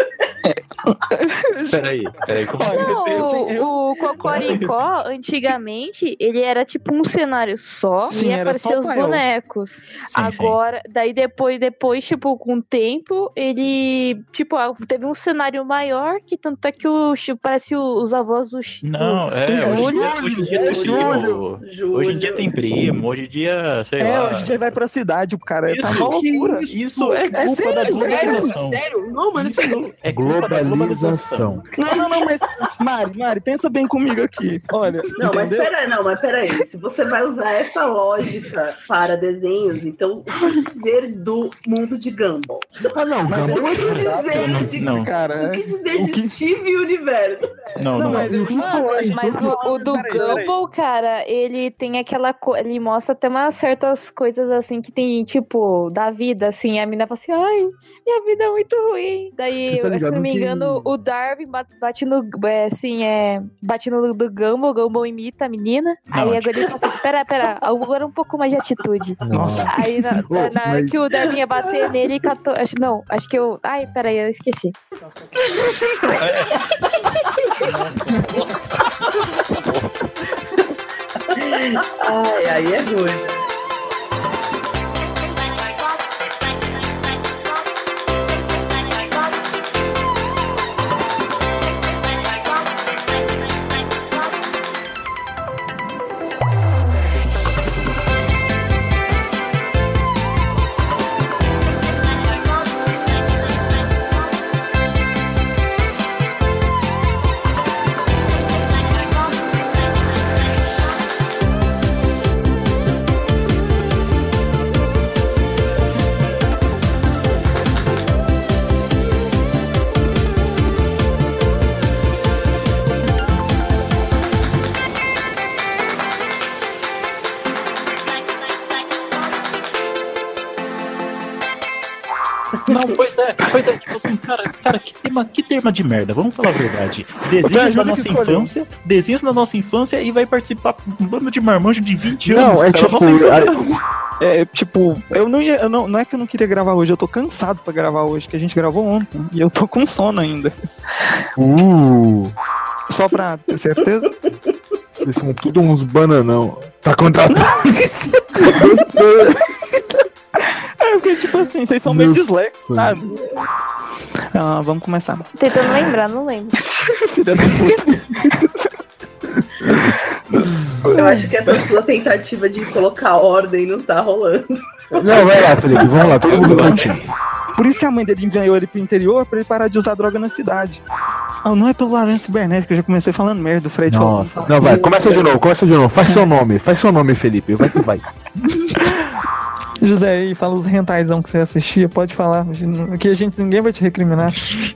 Peraí, peraí, como
Olha,
é?
eu tenho- eu-
Não, o, o Cocoricó, antigamente, ele era tipo um cenário só
Sim,
e
era
aparecia
só o
os
painel.
bonecos.
Sim,
Agora, daí depois, depois, tipo, com o tempo, ele, tipo, ah, teve um cenário maior, que tanto é que o, tipo, parece o- os avós do Chico.
Não, é, hoje, em dia- hoje em dia tem primo.
Júlio.
Hoje em dia tem primo, hoje em dia, sei
É,
lá.
hoje em dia vai pra cidade, cara. Tá uma
Isso,
loucura.
Isso é
É
Google, culpa
sério,
da
Sério?
globalização.
Sério? Não, mano, isso não.
É culpa da globalização.
Não, não, não, mas. Mari, Mari, pensa bem comigo aqui. Olha.
Não, mas
entendeu?
peraí, não, mas peraí. Se você vai usar essa lógica para desenhos, então o que dizer do mundo de Gumball?
Ah, não,
Mas
Gumball
O
é
que dizer de,
Não.
Cara,
o que dizer
o
de
que-
Steve Universo?
Não, não.
mas eu-
Mano, mas o, o do
Peraí, peraí.
Gumball, cara, ele tem aquela co... ele mostra até umas certas coisas assim que tem, tipo, da vida, assim, a menina fala assim, ai, minha vida é muito ruim. Daí,
Você tá
se
ligado
não me
que-
engano, o Darwin ba- bate no, é, assim, é, bate no do Gumball, o Gumball imita a menina.
Não,
Aí agora ele fala assim, pera, pera, agora um pouco mais de atitude.
Nossa.
Aí na,
Ô,
na- na hora
mas-
que o Darwin ia bater nele, catou, acho, não, acho que eu, ai, peraí, eu esqueci.
Ai, aí é ruim.
Não, pois é, pois é, tipo assim, cara, cara, que tema, que tema de merda, vamos falar a verdade.
Foi a
Desenhos da
Júlia
nossa
que escolheu.
infância, desenhos da nossa infância e vai participar um bando de marmanjo de vinte
Não,
anos.
é
cara,
tipo,
nossa infância-
É, tipo, eu não ia. Eu não, não é que eu não queria gravar hoje, eu tô cansado pra gravar hoje, que a gente gravou ontem. E eu tô com sono ainda.
Uh,
Só pra ter certeza.
eles são tudo uns bananão. Tá contratado.
É, porque, tipo assim, vocês são meio
Meu
disléxicos, sabe? Ah, vamos começar.
Tentando lembrar, não lembro.
Filha da puta.
Eu acho que essa sua tentativa de colocar ordem não tá rolando.
Não, vai lá, Felipe, vamos lá, todo mundo cantinho.
Por isso que a mãe dele enviou ele pro interior pra ele parar de usar droga na cidade. Ah, não é pelo laranja cibernético, eu já comecei falando merda, o Fred falou.
Nossa, não, vai, começa de novo, começa de novo. Faz seu nome, faz seu nome, Felipe. Vai que vai.
José, aí, fala os rentaizão que você assistia, pode falar. Aqui a gente, ninguém vai te recriminar.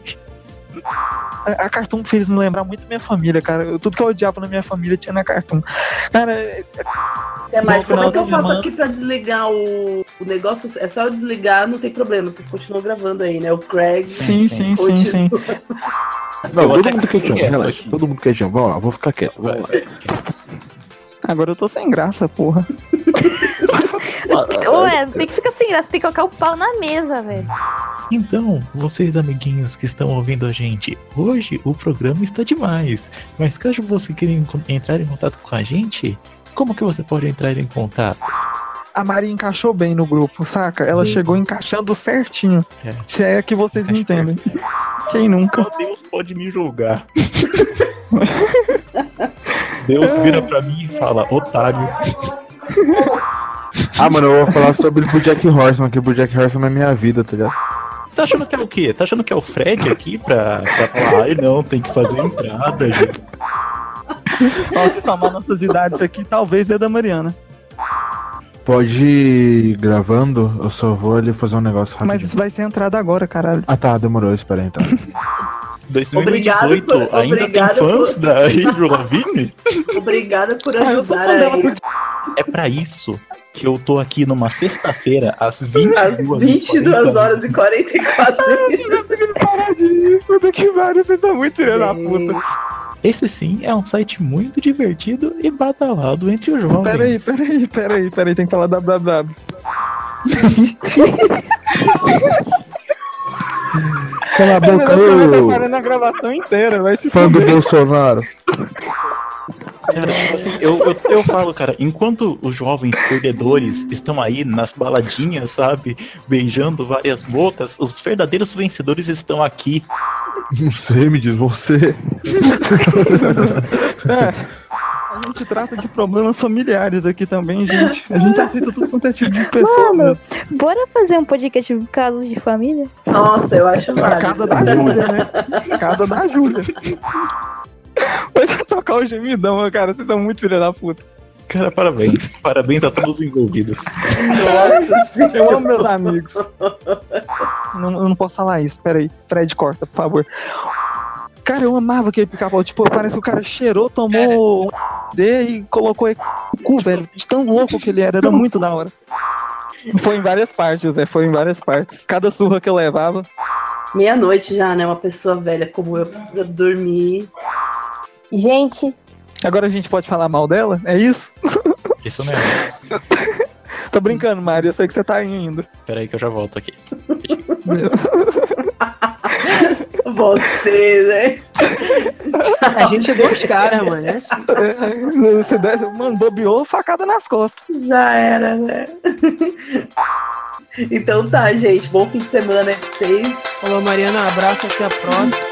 A, a Cartoon fez me lembrar muito da minha família, cara. Eu- tudo que eu odiava na minha família tinha na Cartoon. Cara,
É, mas
No
como
final
é que eu
de
faço
semana-
aqui pra desligar o, o negócio? É só eu desligar, não tem problema. Vocês continuam gravando aí, né? O Craig.
sim, sim, sim, sim.
Não,
Eu
todo
até
mundo
fiquei
quietinho,
quieto
relaxa.
aqui.
Todo mundo quietinho, vamos lá, vou ficar quieto. Vamos lá.
Agora eu tô sem graça, porra.
Ué, tem que ficar sem graça, tem que colocar o pau na mesa, velho.
Então, vocês amiguinhos que estão ouvindo a gente, hoje o programa está demais. Mas caso você queira encon- entrar em contato com a gente, como que você pode entrar em contato?
A Mari encaixou bem no grupo, saca? Ela chegou encaixando certinho.
É.
Se é que vocês me entendem. Quem nunca?
Só Deus pode me julgar. Deus vira pra mim e fala, otário.
Ah, mano, eu vou falar sobre o Jack Horseman, que o Jack Horseman é minha vida, tá ligado?
Tá achando que é o quê? Tá achando que é o Fred aqui pra, pra falar, ai não, tem que fazer entrada, gente.
Ó, se somar nossas idades aqui, talvez dê da Mariana.
Pode ir gravando, eu só vou ali fazer um negócio rapidinho.
Mas vai ser entrada agora, caralho.
Ah tá, demorou, espera aí então.
dois mil e
Obrigado
dezoito,
por-
ainda tem
obrigado
fãs
por-
da Avril Lavigne?
Obrigada por
Ah, eu sou
ajudar
fã dela
aí.
porque
É pra isso que eu tô aqui numa sexta-feira, às vinte
Às vinte e duas horas e quarenta e quatro minutos.
parar de puta que pariu, vocês são muito filha da puta.
Esse sim é um site muito divertido e badalado entre os jovens.
Peraí, peraí, peraí, peraí, tem que falar www.
Cala a boca,
Você tá
ô,
parando a gravação inteira, vai se
fã do
fuder.
Bolsonaro.
Cara, tipo assim, eu, eu, eu falo, cara, enquanto os jovens perdedores estão aí nas baladinhas, sabe, beijando várias bocas, os verdadeiros vencedores estão aqui.
Não sei, me diz você.
É, A gente trata de problemas familiares aqui também, gente. A gente aceita tudo quanto é tipo de pessoa
Mano,
mesmo.
bora fazer um podcast de casos de família?
Nossa, eu acho
A
válido.
casa da Júlia, né? A casa da Júlia. Vai tocar o gemidão, cara. Vocês são muito filha da puta.
Cara, parabéns. Parabéns a todos os envolvidos.
Nossa,
Eu amo meus amigos. Não, eu não posso falar isso. Peraí. Fred, corta, por favor. Cara, eu amava aquele pica-pau. Tipo, parece que o cara cheirou, tomou um D e colocou no cu, velho. De tão louco que ele era. Era muito da hora. Foi em várias partes, Zé. Foi em várias partes. Cada surra que eu levava.
meia-noite já, né? Uma pessoa velha como eu precisa dormir.
Gente,
Agora a gente pode falar mal dela? É isso?
Isso mesmo.
Tô brincando, Mari. Eu sei que você tá aí ainda.
Pera aí que eu já volto aqui.
Você, né?
A gente é dois caras, mano. É assim.
Você desce, mano, bobeou, facada nas costas.
Já era, né? Então tá, gente. Bom fim de semana aí pra vocês.
Falou, Mariana. Abraço. Até a próxima.